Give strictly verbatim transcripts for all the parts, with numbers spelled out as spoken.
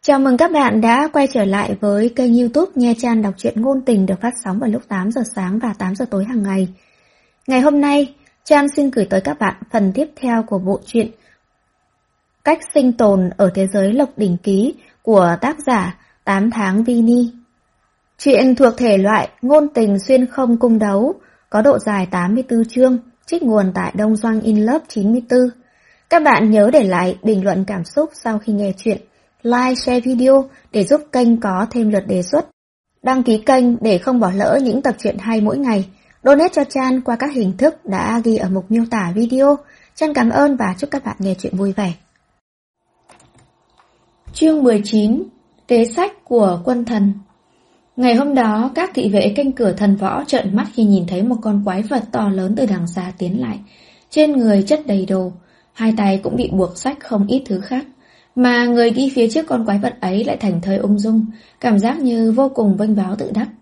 Chào mừng các bạn đã quay trở lại với kênh YouTube Nha Chan đọc truyện ngôn tình được phát sóng vào lúc tám giờ sáng và tám giờ tối hàng ngày. Ngày hôm nay, Chan xin gửi tới các bạn phần tiếp theo của bộ truyện Cách sinh tồn ở thế giới Lộc Đỉnh Ký của tác giả tám tháng Vini. Truyện thuộc thể loại ngôn tình xuyên không cung đấu, có độ dài tám mươi tư chương, trích nguồn tại Đông Doanh In Love chín mươi tư. Các bạn nhớ để lại bình luận cảm xúc sau khi nghe truyện, like, share video để giúp kênh có thêm lượt đề xuất, đăng ký kênh để không bỏ lỡ những tập truyện hay mỗi ngày, donate cho Chan qua các hình thức đã ghi ở mục miêu tả video. Chan cảm ơn và chúc các bạn nghe truyện vui vẻ. Chương mười chín. Kế sách của quân thần. Ngày hôm đó, các thị vệ canh cửa thần võ trợn mắt khi nhìn thấy một con quái vật to lớn từ đằng xa tiến lại. Trên người chất đầy đồ, hai tay cũng bị buộc xách không ít thứ khác. Mà người đi phía trước con quái vật ấy lại thành thơi ung dung, cảm giác như vô cùng vênh váo tự đắc.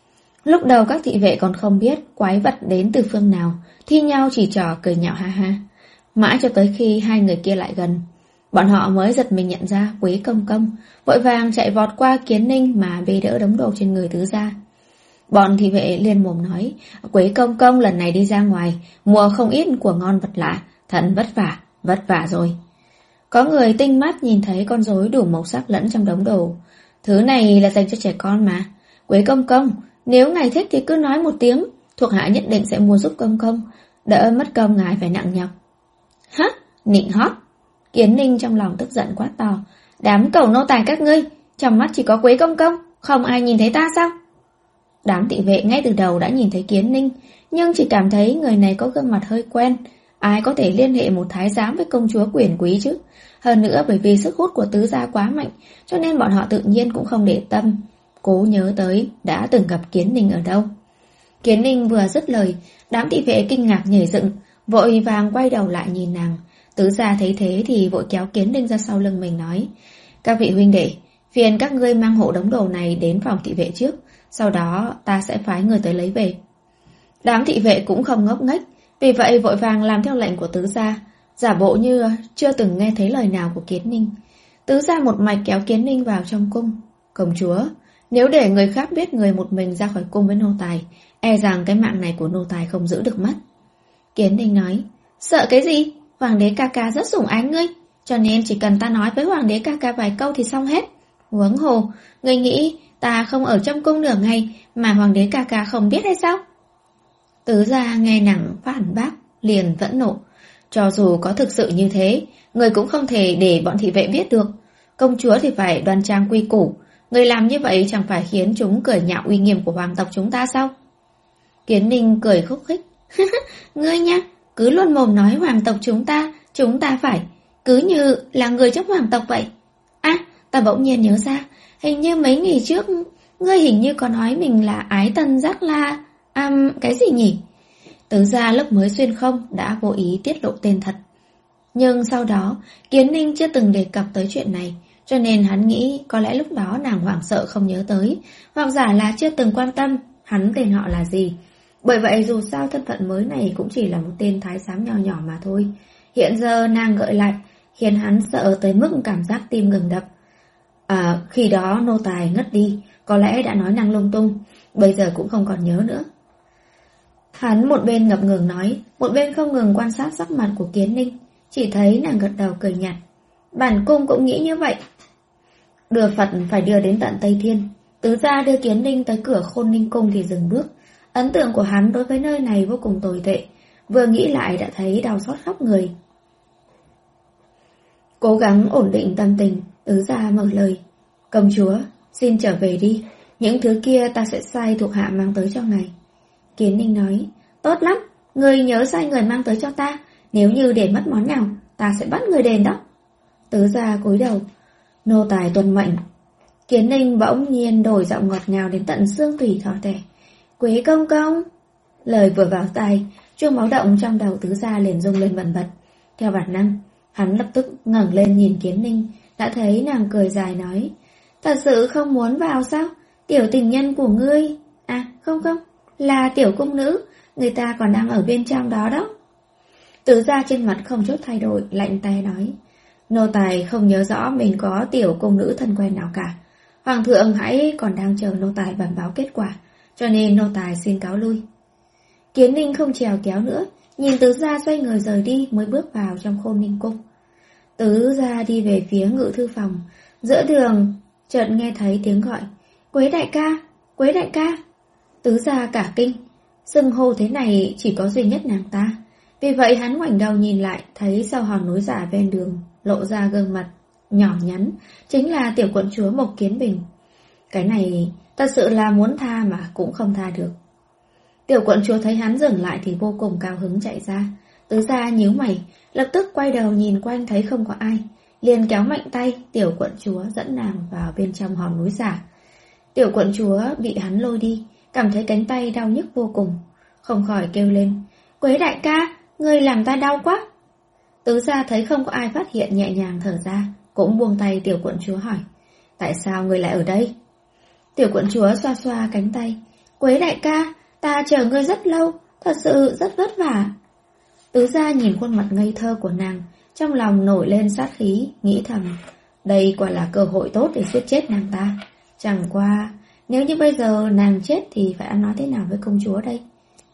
Lúc đầu các thị vệ còn không biết quái vật đến từ phương nào, thi nhau chỉ trò cười nhạo ha ha. Mãi cho tới khi hai người kia lại gần, bọn họ mới giật mình nhận ra Quế Công Công, vội vàng chạy vọt qua Kiến Ninh mà bê đỡ đống đồ trên người tứ gia. Bọn thị vệ liên mồm nói, Quế Công Công lần này đi ra ngoài, mua không ít của ngon vật lạ, thật vất vả, vất vả rồi. Có người tinh mắt nhìn thấy con rối đủ màu sắc lẫn trong đống đồ. Thứ này là dành cho trẻ con mà. Quế Công Công, nếu ngài thích thì cứ nói một tiếng, thuộc hạ nhất định sẽ mua giúp Công Công, đỡ mất công ngài phải nặng nhọc. Hả? Nịnh hót. Kiến Ninh trong lòng tức giận quát to. Đám cẩu nô tài các ngươi, trong mắt chỉ có Quế Công Công, không ai nhìn thấy ta sao? Đám thị vệ ngay từ đầu đã nhìn thấy Kiến Ninh, nhưng chỉ cảm thấy người này có gương mặt hơi quen. Ai có thể liên hệ một thái giám với công chúa quyền quý chứ? Hơn nữa bởi vì sức hút của tứ gia quá mạnh, cho nên bọn họ tự nhiên cũng không để tâm. Cố nhớ tới đã từng gặp Kiến Ninh ở đâu. Kiến Ninh vừa dứt lời, đám thị vệ kinh ngạc nhảy dựng, vội vàng quay đầu lại nhìn nàng. Tứ gia thấy thế thì vội kéo Kiến Ninh ra sau lưng mình nói, các vị huynh đệ, phiền các ngươi mang hộ đống đồ này đến phòng thị vệ trước, sau đó ta sẽ phái người tới lấy về. Đám thị vệ cũng không ngốc nghếch, vì vậy vội vàng làm theo lệnh của tứ gia, giả bộ như chưa từng nghe thấy lời nào của Kiến Ninh. Tứ gia một mạch kéo Kiến Ninh vào trong cung. Công chúa, nếu để người khác biết người một mình ra khỏi cung với nô tài, e rằng cái mạng này của nô tài không giữ được mất. Kiến Ninh nói, sợ cái gì? Hoàng đế ca ca rất sủng ái ngươi, cho nên chỉ cần ta nói với hoàng đế ca ca vài câu thì xong hết. Huống hồ, ngươi nghĩ ta không ở trong cung nửa ngày mà hoàng đế ca ca không biết hay sao? Tứ gia nghe nàng phản bác, liền vẫn nộ. Cho dù có thực sự như thế, người cũng không thể để bọn thị vệ biết được. Công chúa thì phải đoan trang quy củ, người làm như vậy chẳng phải khiến chúng cười nhạo uy nghiêm của hoàng tộc chúng ta sao? Kiến Ninh cười khúc khích. Ngươi nha, cứ luôn mồm nói hoàng tộc chúng ta, chúng ta phải, cứ như là người trong hoàng tộc vậy. À, ta bỗng nhiên nhớ ra, hình như mấy ngày trước, ngươi hình như có nói mình là ái tân giác la, à, cái gì nhỉ? Tứ gia lúc mới xuyên không đã vô ý tiết lộ tên thật. Nhưng sau đó, Kiến Ninh chưa từng đề cập tới chuyện này, cho nên hắn nghĩ có lẽ lúc đó nàng hoảng sợ không nhớ tới, hoặc giả là chưa từng quan tâm hắn tên họ là gì. Bởi vậy dù sao thân phận mới này cũng chỉ là một tên thái giám nho nhỏ mà thôi. Hiện giờ nàng gợi lại, khiến hắn sợ tới mức cảm giác tim ngừng đập. À, khi đó nô tài ngất đi, có lẽ đã nói năng lung tung, bây giờ cũng không còn nhớ nữa. Hắn một bên ngập ngừng nói, một bên không ngừng quan sát sắc mặt của Kiến Ninh, chỉ thấy nàng gật đầu cười nhạt. Bản cung cũng nghĩ như vậy. Đưa Phật phải đưa đến tận Tây Thiên, tứ gia đưa Kiến Ninh tới cửa Khôn Ninh cung thì dừng bước. Ấn tượng của hắn đối với nơi này vô cùng tồi tệ, vừa nghĩ lại đã thấy đau xót khắp người. Cố gắng ổn định tâm tình, tứ gia mở lời. Công chúa, xin trở về đi, những thứ kia ta sẽ sai thuộc hạ mang tới cho ngài. Kiến Ninh nói, tốt lắm, người nhớ sai người mang tới cho ta, nếu như để mất món nào, ta sẽ bắt người đền đó. Tứ gia cúi đầu, nô tài tuân mệnh. Kiến Ninh bỗng nhiên đổi giọng ngọt ngào đến tận xương tủy thỏ thẻ. Quế Công Công. Lời vừa vào tai, chuông báo động trong đầu tứ gia liền rung lên bần bật. Theo bản năng, hắn lập tức ngẩng lên nhìn Kiến Ninh, đã thấy nàng cười dài nói, thật sự không muốn vào sao? Tiểu tình nhân của ngươi. À, không không, là tiểu cung nữ, người ta còn đang ở bên trong đó đó. Tứ gia trên mặt không chút thay đổi, lạnh tay nói, Nô tài không nhớ rõ mình có tiểu cung nữ thân quen nào cả. Hoàng thượng hãy còn đang chờ nô tài bẩm báo kết quả, cho nên nô tài xin cáo lui. Kiến Ninh không trèo kéo nữa, nhìn Tứ Gia xoay người rời đi mới bước vào trong Khôn Ninh cung. Tứ Gia đi về phía ngự thư phòng, giữa đường chợt nghe thấy tiếng gọi, Quế đại ca, Quế đại ca. Tứ Gia cả kinh, xưng hô thế này chỉ có duy nhất nàng ta. Vì vậy hắn ngoảnh đầu nhìn lại, thấy sau hòn núi giả ven đường lộ ra gương mặt nhỏ nhắn, chính là tiểu quận chúa Mộc Kiến Bình. Cái này thật sự là muốn tha mà cũng không tha được. Tiểu quận chúa thấy hắn dừng lại thì vô cùng cao hứng chạy ra. Tứ Gia nhíu mày, lập tức quay đầu nhìn quanh thấy không có ai, liền kéo mạnh tay tiểu quận chúa dẫn nàng vào bên trong hòn núi giả. Tiểu quận chúa bị hắn lôi đi, cảm thấy cánh tay đau nhức vô cùng, không khỏi kêu lên, Quế đại ca, ngươi làm ta đau quá. Tứ Gia thấy không có ai phát hiện, nhẹ nhàng thở ra, cũng buông tay tiểu quận chúa hỏi, tại sao ngươi lại ở đây? Tiểu quận chúa xoa xoa cánh tay, Quế đại ca, ta chờ ngươi rất lâu, thật sự rất vất vả. Tứ Gia nhìn khuôn mặt ngây thơ của nàng, trong lòng nổi lên sát khí, nghĩ thầm, đây quả là cơ hội tốt để giết chết nàng ta. Chẳng qua, nếu như bây giờ nàng chết thì phải ăn nói thế nào với công chúa đây?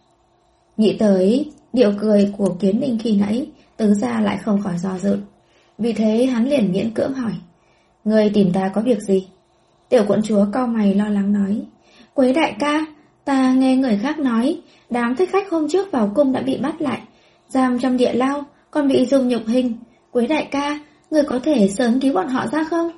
Nghĩ tới điệu cười của Kiến Ninh khi nãy, Tứ Gia lại không khỏi do dự. Vì thế hắn liền miễn cưỡng hỏi, ngươi tìm ta có việc gì? Tiểu quận chúa cau mày lo lắng nói, Quế đại ca, ta nghe người khác nói, đám thích khách hôm trước vào cung đã bị bắt lại, giam trong địa lao, còn bị dùng nhục hình. Quế đại ca, người có thể sớm cứu bọn họ ra không?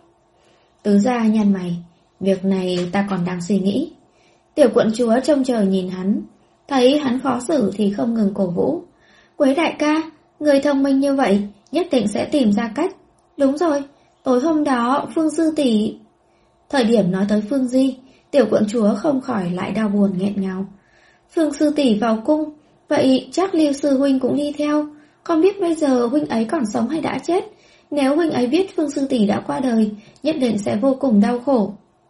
Tứ Gia nhăn mày, việc này ta còn đang suy nghĩ. Tiểu quận chúa trông chờ nhìn hắn, thấy hắn khó xử thì không ngừng cổ vũ. Quế đại ca, người thông minh như vậy, nhất định sẽ tìm ra cách. Đúng rồi, tối hôm đó Phương Sư tỷ. Thời điểm nói tới Phương Di, tiểu quận chúa không khỏi lại đau buồn nghẹn ngào. Phương Sư tỷ vào cung, vậy chắc Lưu Sư huynh cũng đi theo. Không biết bây giờ huynh ấy còn sống hay đã chết. Nếu huynh ấy biết Phương Sư tỷ đã qua đời, nhất định sẽ vô cùng đau khổ.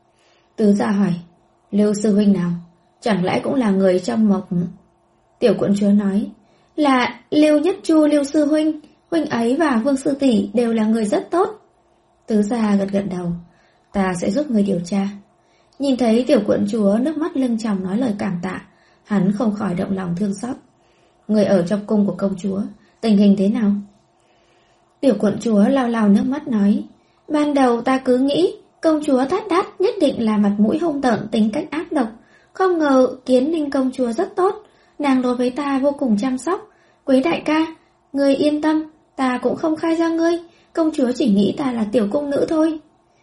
Tứ Gia hỏi, Lưu Sư huynh nào? Chẳng lẽ cũng là người trong Mộc? Tiểu quận chúa nói, là Lưu Nhất Chu Lưu Sư huynh. Huynh ấy và Vương Sư tỷ đều là người rất tốt. Tứ Gia gật gật đầu, ta sẽ giúp người điều tra. Nhìn thấy tiểu quận chúa nước mắt lưng tròng nói lời cảm tạ, hắn không khỏi động lòng thương xót. Người ở trong cung của công chúa, tình hình thế nào? Tiểu quận chúa lau lau nước mắt nói, ban đầu ta cứ nghĩ công chúa Thát Đát nhất định là mặt mũi hung tợn, tính cách ác độc. Không ngờ Kiến Ninh công chúa rất tốt, nàng đối với ta vô cùng chăm sóc. Quế đại ca, ngươi yên tâm, ta cũng không khai ra ngươi, công chúa chỉ nghĩ ta là tiểu cung nữ thôi.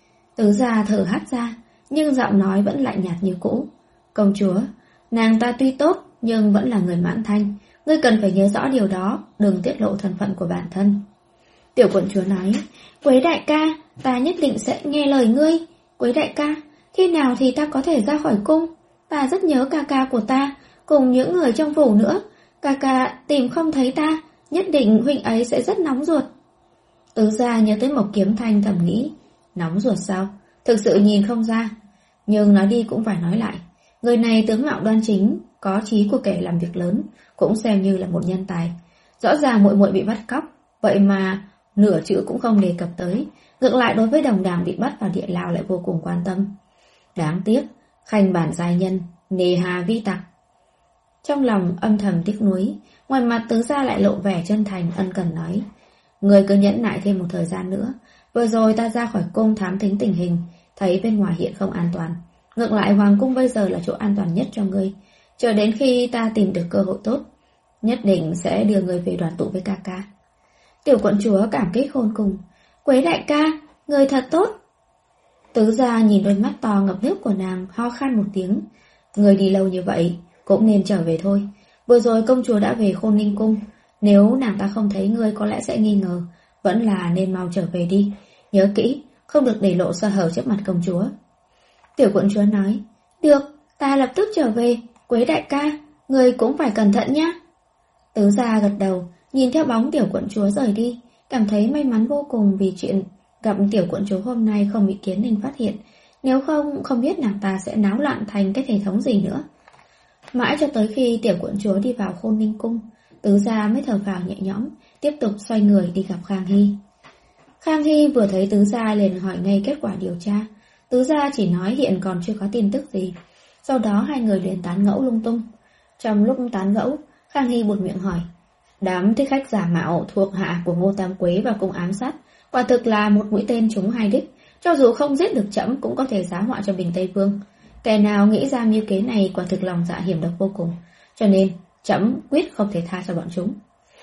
Tứ Gia thở hắt ra, nhưng giọng nói vẫn lạnh nhạt như cũ. Công chúa, nàng ta tuy tốt nhưng vẫn là người Mãn Thanh, ngươi cần phải nhớ rõ điều đó, đừng tiết lộ thân phận của bản thân. Tiểu quận chúa nói, Quế đại ca, ta nhất định sẽ nghe lời ngươi. Quế đại ca, khi nào thì ta có thể ra khỏi cung? Ta rất nhớ ca ca của ta, cùng những người trong phủ nữa. Ca ca tìm không thấy ta, nhất định huynh ấy sẽ rất nóng ruột. Tứ Gia nhớ tới Mộc Kiếm Thanh thầm nghĩ, nóng ruột sao? Thực sự nhìn không ra. Nhưng nói đi cũng phải nói lại, người này tướng mạo đoan chính, có chí của kẻ làm việc lớn, cũng xem như là một nhân tài. Rõ ràng muội muội bị bắt cóc, vậy mà nửa chữ cũng không đề cập tới, ngược lại đối với đồng đảng bị bắt vào địa lao lại vô cùng quan tâm. Đáng tiếc, khanh bản giai nhân, nề hà vi tặc. Trong lòng âm thầm tiếc nuối, ngoài mặt Tứ Gia lại lộ vẻ chân thành ân cần nói, người cứ nhẫn nại thêm một thời gian nữa. Vừa rồi ta ra khỏi cung thám thính tình hình, thấy bên ngoài hiện không an toàn. Ngược lại hoàng cung bây giờ là chỗ an toàn nhất cho ngươi. Chờ đến khi ta tìm được cơ hội tốt, nhất định sẽ đưa người về đoàn tụ với ca ca. Tiểu quận chúa cảm kích khôn cùng, Quế đại ca, người thật tốt. Tứ Gia nhìn đôi mắt to ngập nước của nàng, ho khan một tiếng. Người đi lâu như vậy, cũng nên trở về thôi. Vừa rồi công chúa đã về Khôn Ninh cung, nếu nàng ta không thấy ngươi có lẽ sẽ nghi ngờ, vẫn là nên mau trở về đi. Nhớ kỹ, không được để lộ sơ hở trước mặt công chúa. Tiểu quận chúa nói, được, ta lập tức trở về. Quế đại ca, người cũng phải cẩn thận nhé. Tứ Gia gật đầu, nhìn theo bóng tiểu quận chúa rời đi, cảm thấy may mắn vô cùng vì chuyện gặp tiểu quận chúa hôm nay không bị Kiến Ninh phát hiện. Nếu không, không biết nàng ta sẽ náo loạn thành cái hệ thống gì nữa. Mãi cho tới khi tiểu quận chúa đi vào Khôn Ninh cung, Tứ Gia mới thở phào nhẹ nhõm, tiếp tục xoay người đi gặp Khang Hy. Khang Hy vừa thấy Tứ Gia liền hỏi ngay kết quả điều tra. Tứ Gia chỉ nói hiện còn chưa có tin tức gì. Sau đó hai người liền tán gẫu lung tung. Trong lúc tán gẫu, Khang Hy buột miệng hỏi: đám thích khách giả mạo thuộc hạ của Ngô Tam Quế và cung ám sát quả thực là một mũi tên trúng hai đích, cho dù không giết được trẫm cũng có thể giá họa cho Bình Tây Vương. Kẻ nào nghĩ ra mưu kế này quả thực lòng dạ hiểm độc vô cùng, cho nên trẫm quyết không thể tha cho bọn chúng.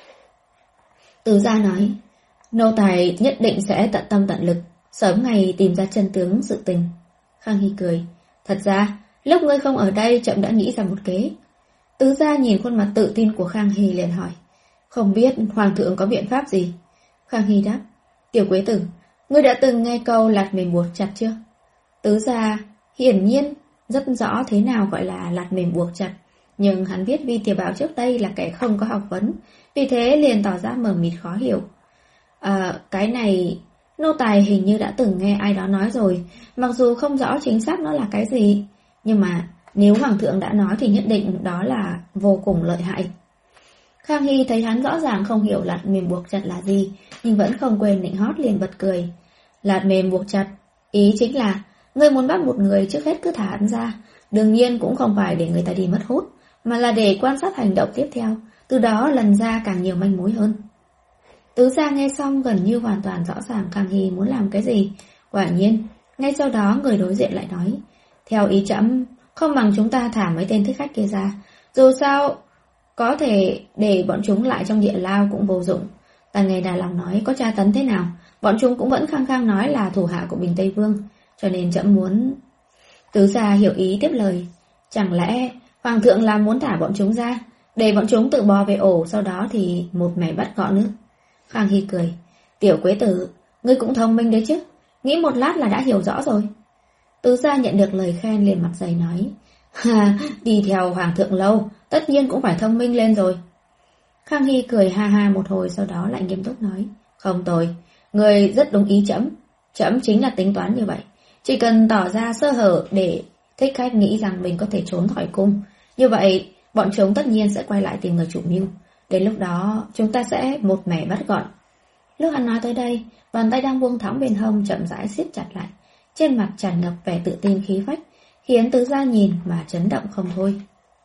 Tứ Gia nói: nô tài nhất định sẽ tận tâm tận lực, sớm ngày tìm ra chân tướng sự tình. Khang Hy cười: thật ra, lúc ngươi không ở đây trẫm đã nghĩ ra một kế. Tứ Gia nhìn khuôn mặt tự tin của Khang Hy liền hỏi: không biết Hoàng thượng có biện pháp gì? Khang Hy đáp: Tiểu Quế Tử, ngươi đã từng nghe câu lạt mềm buộc chặt chưa? Tứ Gia hiển nhiên rất rõ thế nào gọi là lạt mềm buộc chặt, nhưng hắn biết Vi Tiểu Bảo trước đây là kẻ không có học vấn, vì thế liền tỏ ra mờ mịt khó hiểu. À, cái này nô tài hình như đã từng nghe ai đó nói rồi, mặc dù không rõ chính xác nó là cái gì, nhưng mà nếu Hoàng thượng đã nói thì nhất định đó là vô cùng lợi hại. Khang Hy thấy hắn rõ ràng không hiểu lạt mềm buộc chặt là gì, nhưng vẫn không quên nịnh hót liền bật cười. Lạt mềm buộc chặt, ý chính là ngươi muốn bắt một người trước hết cứ thả hắn ra, đương nhiên cũng không phải để người ta đi mất hút, mà là để quan sát hành động tiếp theo, từ đó lần ra càng nhiều manh mối hơn. Tứ Gia nghe xong gần như hoàn toàn rõ ràng Khang Hy muốn làm cái gì. Quả nhiên, ngay sau đó người đối diện lại nói: theo ý trẫm, không bằng chúng ta thả mấy tên thích khách kia ra, dù sao có thể để bọn chúng lại trong địa lao cũng vô dụng. Ta nghe Đà Lòng nói có tra tấn thế nào, bọn chúng cũng vẫn khăng khăng nói là thủ hạ của Bình Tây Vương, cho nên trẫm muốn... Tứ Gia hiểu ý tiếp lời: chẳng lẽ Hoàng thượng làm muốn thả bọn chúng ra, để bọn chúng tự bò về ổ, sau đó thì một mẻ bắt gọn nữa? Khang Hy cười: Tiểu Quế Tử, ngươi cũng thông minh đấy chứ, nghĩ một lát là đã hiểu rõ rồi. Tứ Gia nhận được lời khen liền mặt dày nói: ha, đi theo Hoàng thượng lâu, tất nhiên cũng phải thông minh lên rồi. Khang Hy cười ha ha một hồi, sau đó lại nghiêm túc nói: không tồi, ngươi rất đúng ý trẫm, trẫm chính là tính toán như vậy. Chỉ cần tỏ ra sơ hở để thích khách nghĩ rằng mình có thể trốn khỏi cung, như vậy bọn chúng tất nhiên sẽ quay lại tìm người chủ mưu. Đến lúc đó chúng ta sẽ một mẻ bắt gọn. Lúc hắn nói tới đây, bàn tay đang buông thõng bên hông chậm rãi siết chặt lại, trên mặt tràn ngập vẻ tự tin khí phách, khiến Tứ Gia nhìn mà chấn động không thôi.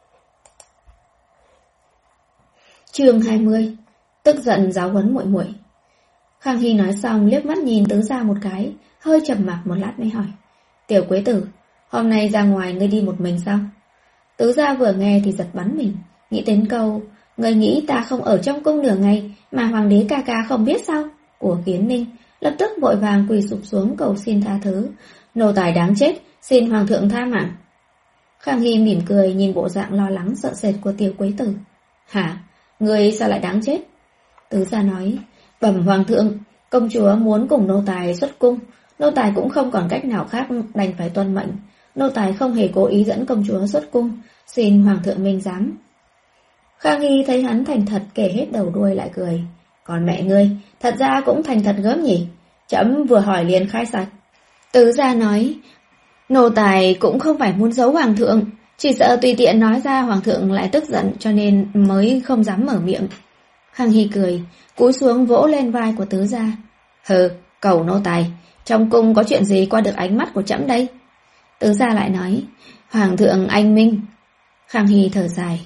Chương hai mươi. Tức giận giáo huấn muội muội. Khang Hy nói xong liếc mắt nhìn Tứ Gia một cái, hơi trầm mặc một lát mới hỏi: Tiểu Quế Tử, hôm nay ra ngoài ngươi đi một mình sao? Tứ Gia vừa nghe thì giật bắn mình, nghĩ đến câu người nghĩ ta không ở trong cung nửa ngày mà hoàng đế ca ca không biết sao của Kiến Ninh, lập tức vội vàng quỳ sụp xuống cầu xin tha thứ: nô tài đáng chết, xin Hoàng thượng tha mạng. Khang Hy mỉm cười nhìn bộ dạng lo lắng sợ sệt của Tiểu Quế Tử: hả, người sao lại đáng chết? Tứ Gia nói: bẩm Hoàng thượng, công chúa muốn cùng nô tài xuất cung, nô tài cũng không còn cách nào khác đành phải tuân mệnh. Nô tài không hề cố ý dẫn công chúa xuất cung, xin Hoàng thượng minh giám. Khang Hy thấy hắn thành thật kể hết đầu đuôi lại cười: còn mẹ ngươi, thật ra cũng thành thật gớm nhỉ, trẫm vừa hỏi liền khai sạch. Tứ Gia nói: nô tài cũng không phải muốn giấu Hoàng thượng, chỉ sợ tùy tiện nói ra Hoàng thượng lại tức giận, cho nên mới không dám mở miệng. Khang Hy cười, cúi xuống vỗ lên vai của Tứ Gia: hừ, cầu nô tài, trong cung có chuyện gì qua được ánh mắt của trẫm đây? Tứ Gia lại nói: Hoàng thượng anh minh. Khang Hy thở dài: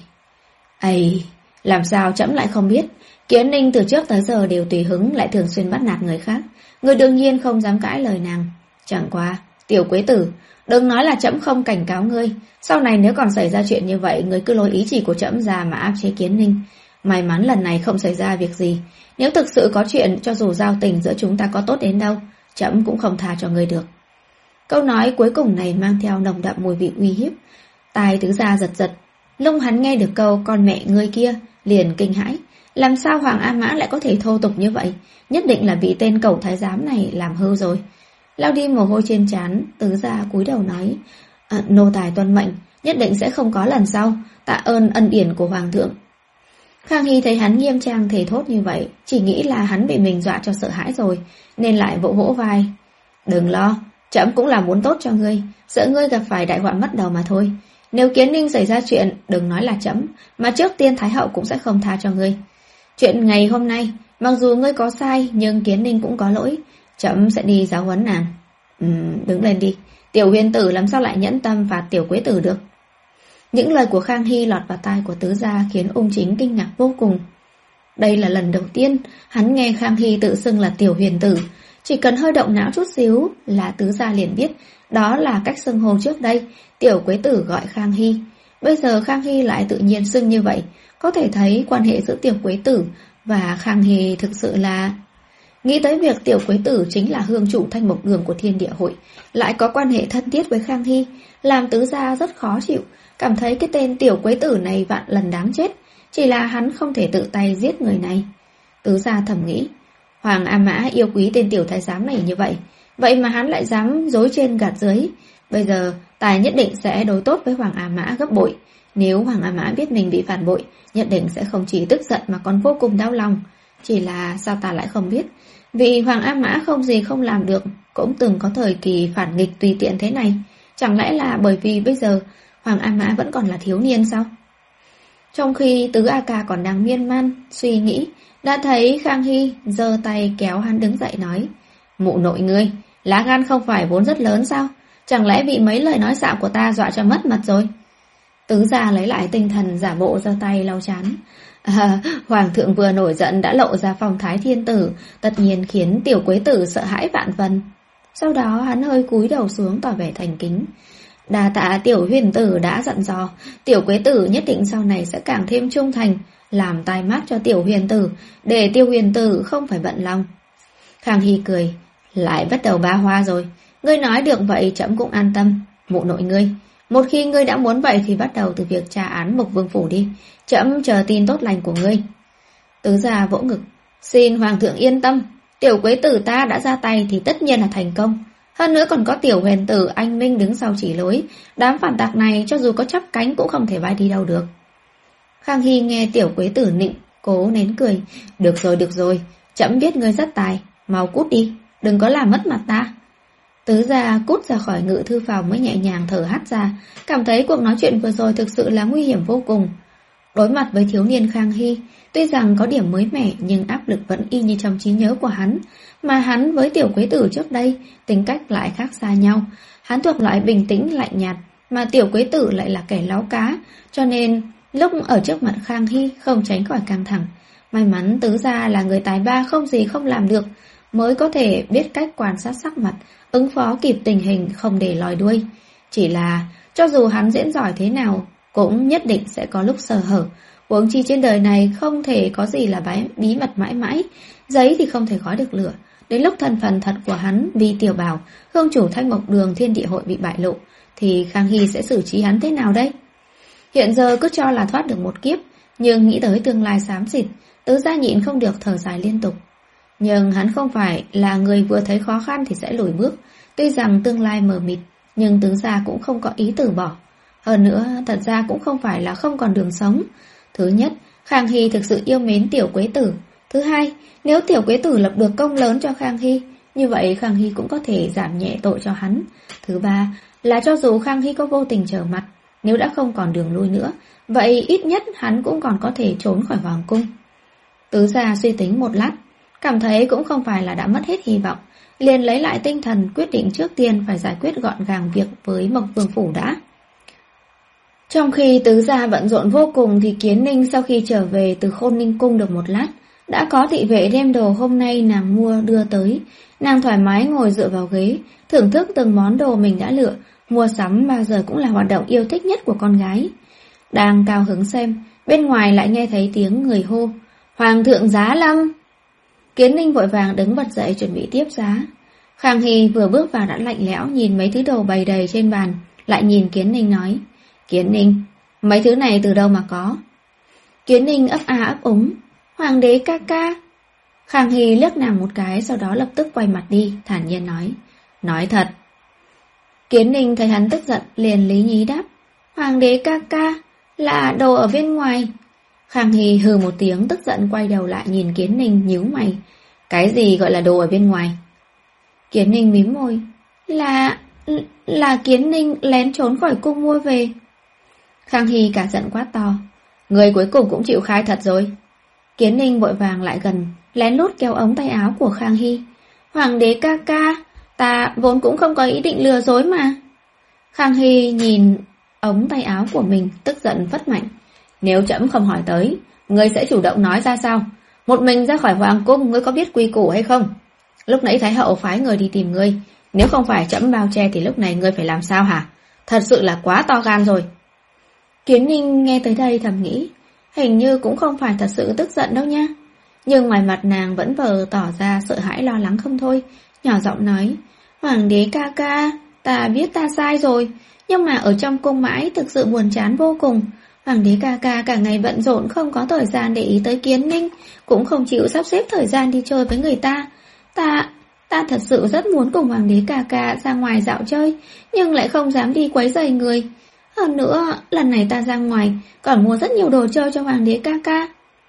ây, làm sao trẫm lại không biết, Kiến Ninh từ trước tới giờ đều tùy hứng, lại thường xuyên bắt nạt người khác, người đương nhiên không dám cãi lời nàng. Chẳng qua, Tiểu Quế Tử, đừng nói là trẫm không cảnh cáo ngươi, sau này nếu còn xảy ra chuyện như vậy, ngươi cứ lôi ý chỉ của trẫm ra mà áp chế Kiến Ninh. May mắn lần này không xảy ra việc gì, nếu thực sự có chuyện, cho dù giao tình giữa chúng ta có tốt đến đâu, trẫm cũng không tha cho ngươi được. Câu nói cuối cùng này mang theo nồng đậm mùi vị uy hiếp. Tai Tứ Gia giật giật, lúc hắn nghe được câu con mẹ ngươi kia liền kinh hãi, làm sao Hoàng A Mã lại có thể thô tục như vậy, nhất định là bị tên cẩu thái giám này làm hư rồi. Lau đi mồ hôi trên trán, Tứ Gia cúi đầu nói: à, nô tài tuân mệnh, nhất định sẽ không có lần sau, tạ ơn ân điển của Hoàng thượng. Khang Hy thấy hắn nghiêm trang thề thốt như vậy, chỉ nghĩ là hắn bị mình dọa cho sợ hãi rồi, nên lại vỗ vỗ vai: đừng lo, trẫm cũng là muốn tốt cho ngươi, sợ ngươi gặp phải đại họa mất đầu mà thôi. Nếu Kiến Ninh xảy ra chuyện, đừng nói là trẫm, mà trước tiên Thái hậu cũng sẽ không tha cho ngươi. Chuyện ngày hôm nay, mặc dù ngươi có sai, nhưng Kiến Ninh cũng có lỗi, Trẫm sẽ đi giáo huấn nàng. Ừm, đứng lên đi. Tiểu huyền tử làm sao lại nhẫn tâm phạt tiểu quế tử được? Những lời của Khang Hy lọt vào tai của tứ gia khiến Ung Chính kinh ngạc vô cùng. Đây là lần đầu tiên hắn nghe Khang Hy tự xưng là tiểu huyền tử. Chỉ cần hơi động não chút xíu là tứ gia liền biết đó là cách xưng hô trước đây tiểu quế tử gọi Khang Hy. Bây giờ Khang Hy lại tự nhiên xưng như vậy, có thể thấy quan hệ giữa tiểu quế tử và Khang Hy thực sự là... Nghĩ tới việc tiểu quế tử chính là hương chủ Thanh Mộc Đường của Thiên Địa Hội, lại có quan hệ thân thiết với Khang Hy, làm tứ gia rất khó chịu, cảm thấy cái tên tiểu quế tử này vạn lần đáng chết, chỉ là hắn không thể tự tay giết người này. Tứ gia thầm nghĩ, Hoàng A Mã yêu quý tên tiểu thái giám này như vậy, vậy mà hắn lại dám dối trên gạt dưới. Bây giờ tài nhất định sẽ đối tốt với Hoàng A Mã gấp bội. Nếu Hoàng A Mã biết mình bị phản bội, nhất định sẽ không chỉ tức giận mà còn vô cùng đau lòng. Chỉ là sao ta lại không biết, vì Hoàng A Mã không gì không làm được, cũng từng có thời kỳ phản nghịch tùy tiện thế này. Chẳng lẽ là bởi vì bây giờ Hoàng A Mã vẫn còn là thiếu niên sao? Trong khi tứ A Ca còn đang miên man suy nghĩ, đã thấy Khang Hy giơ tay kéo hắn đứng dậy nói, mụ nội ngươi, lá gan không phải vốn rất lớn sao? Chẳng lẽ bị mấy lời nói xạo của ta dọa cho mất mặt rồi? Tứ gia lấy lại tinh thần giả bộ giơ tay lau chán. À, Hoàng thượng vừa nổi giận đã lộ ra phong thái thiên tử, tất nhiên khiến tiểu quế tử sợ hãi vạn phần. Sau đó hắn hơi cúi đầu xuống tỏ vẻ thành kính. Đa tạ tiểu huyền tử đã dặn dò, tiểu quế tử nhất định sau này sẽ càng thêm trung thành, làm tai mắt cho tiểu huyền tử, để tiểu huyền tử không phải bận lòng. Khang Hy cười, lại bắt đầu ba hoa rồi, ngươi nói được vậy trẫm cũng an tâm. Mụ nội ngươi, một khi ngươi đã muốn vậy thì bắt đầu từ việc tra án Mộc Vương Phủ đi, trẫm chờ tin tốt lành của ngươi. Tứ gia vỗ ngực, xin Hoàng thượng yên tâm, tiểu quế tử ta đã ra tay thì tất nhiên là thành công. Hơn nữa còn có tiểu huyền tử anh minh đứng sau chỉ lối, đám phản tặc này cho dù có chắp cánh cũng không thể bay đi đâu được. Khang Hy nghe tiểu quế tử nịnh, cố nén cười, được rồi được rồi, trẫm biết ngươi rất tài, mau cút đi, đừng có làm mất mặt ta. Tứ gia cút ra khỏi ngự thư phòng mới nhẹ nhàng thở hắt ra, cảm thấy cuộc nói chuyện vừa rồi thực sự là nguy hiểm vô cùng. Đối mặt với thiếu niên Khang Hy, tuy rằng có điểm mới mẻ nhưng áp lực vẫn y như trong trí nhớ của hắn, mà hắn với tiểu quế tử trước đây tính cách lại khác xa nhau. Hắn thuộc loại bình tĩnh lạnh nhạt, mà tiểu quế tử lại là kẻ láo cá, cho nên lúc ở trước mặt Khang Hy không tránh khỏi căng thẳng. May mắn tứ gia là người tài ba không gì không làm được, mới có thể biết cách quan sát sắc mặt, ứng phó kịp tình hình không để lòi đuôi. Chỉ là cho dù hắn diễn giỏi thế nào cũng nhất định sẽ có lúc sơ hở. Huống chi trên đời này không thể có gì là bí mật mãi mãi, giấy thì không thể gói được lửa. Đến lúc thân phận thật của hắn vì tiểu bảo, hương chủ Thanh Mộc Đường Thiên Địa Hội bị bại lộ, thì Khang Hy sẽ xử trí hắn thế nào đây? Hiện giờ cứ cho là thoát được một kiếp, nhưng nghĩ tới tương lai xám xịt, tứ gia nhịn không được thở dài liên tục. Nhưng hắn không phải là người vừa thấy khó khăn thì sẽ lùi bước. Tuy rằng tương lai mờ mịt, nhưng tứ gia cũng không có ý từ bỏ. Hơn nữa, thật ra cũng không phải là không còn đường sống. Thứ nhất, Khang Hy thực sự yêu mến tiểu quế tử. Thứ hai, nếu tiểu quế tử lập được công lớn cho Khang Hy, như vậy Khang Hy cũng có thể giảm nhẹ tội cho hắn. Thứ ba, là cho dù Khang Hy có vô tình trở mặt, nếu đã không còn đường lui nữa, vậy ít nhất hắn cũng còn có thể trốn khỏi hoàng cung. Tứ gia suy tính một lát, cảm thấy cũng không phải là đã mất hết hy vọng, liền lấy lại tinh thần quyết định trước tiên phải giải quyết gọn gàng việc với Mộc Vương Phủ đã. Trong khi tứ gia bận rộn vô cùng thì Kiến Ninh sau khi trở về từ Khôn Ninh Cung được một lát, đã có thị vệ đem đồ hôm nay nàng mua đưa tới. Nàng thoải mái ngồi dựa vào ghế, thưởng thức từng món đồ mình đã lựa. Mua sắm bao giờ cũng là hoạt động yêu thích nhất của con gái. Đang cao hứng xem, bên ngoài lại nghe thấy tiếng người hô, Hoàng thượng giá lâm. Kiến Ninh vội vàng đứng bật dậy chuẩn bị tiếp giá. Khang Hy vừa bước vào đã lạnh lẽo nhìn mấy thứ đồ bày đầy trên bàn, lại nhìn Kiến Ninh nói, Kiến Ninh, mấy thứ này từ đâu mà có? Kiến Ninh ấp a ấp úng, Hoàng đế ca ca. Khang Hy liếc nàng một cái, sau đó lập tức quay mặt đi, thản nhiên nói, nói thật. Kiến Ninh thấy hắn tức giận, liền lý nhí đáp, Hoàng đế ca ca, là đồ ở bên ngoài. Khang Hy hừ một tiếng tức giận quay đầu lại nhìn Kiến Ninh nhíu mày, cái gì gọi là đồ ở bên ngoài? Kiến Ninh mím môi, là... là Kiến Ninh lén trốn khỏi cung mua về. Khang Hy cả giận quát to, người cuối cùng cũng chịu khai thật rồi. Kiến Ninh vội vàng lại gần, lén lút kéo ống tay áo của Khang Hy. Hoàng đế ca ca, ta vốn cũng không có ý định lừa dối mà. Khang Hy nhìn ống tay áo của mình, tức giận phất mạnh. Nếu trẫm không hỏi tới, ngươi sẽ chủ động nói ra sao? Một mình ra khỏi hoàng cung, ngươi có biết quy củ hay không? Lúc nãy Thái hậu phái người đi tìm ngươi, nếu không phải trẫm bao che thì lúc này ngươi phải làm sao hả? Thật sự là quá to gan rồi. Kiến Ninh nghe tới đây thầm nghĩ, hình như cũng không phải thật sự tức giận đâu nha. Nhưng ngoài mặt nàng vẫn vờ tỏ ra sợ hãi lo lắng không thôi, nhỏ giọng nói, Hoàng đế ca ca, ta biết ta sai rồi, nhưng mà ở trong cung mãi thực sự buồn chán vô cùng. Hoàng đế ca ca cả ngày bận rộn không có thời gian để ý tới Kiến Ninh, cũng không chịu sắp xếp thời gian đi chơi với người ta. Ta, ta thật sự rất muốn cùng Hoàng đế ca ca ra ngoài dạo chơi, nhưng lại không dám đi quấy rầy người. Hơn nữa, lần này ta ra ngoài còn mua rất nhiều đồ chơi cho Hoàng đế ca ca.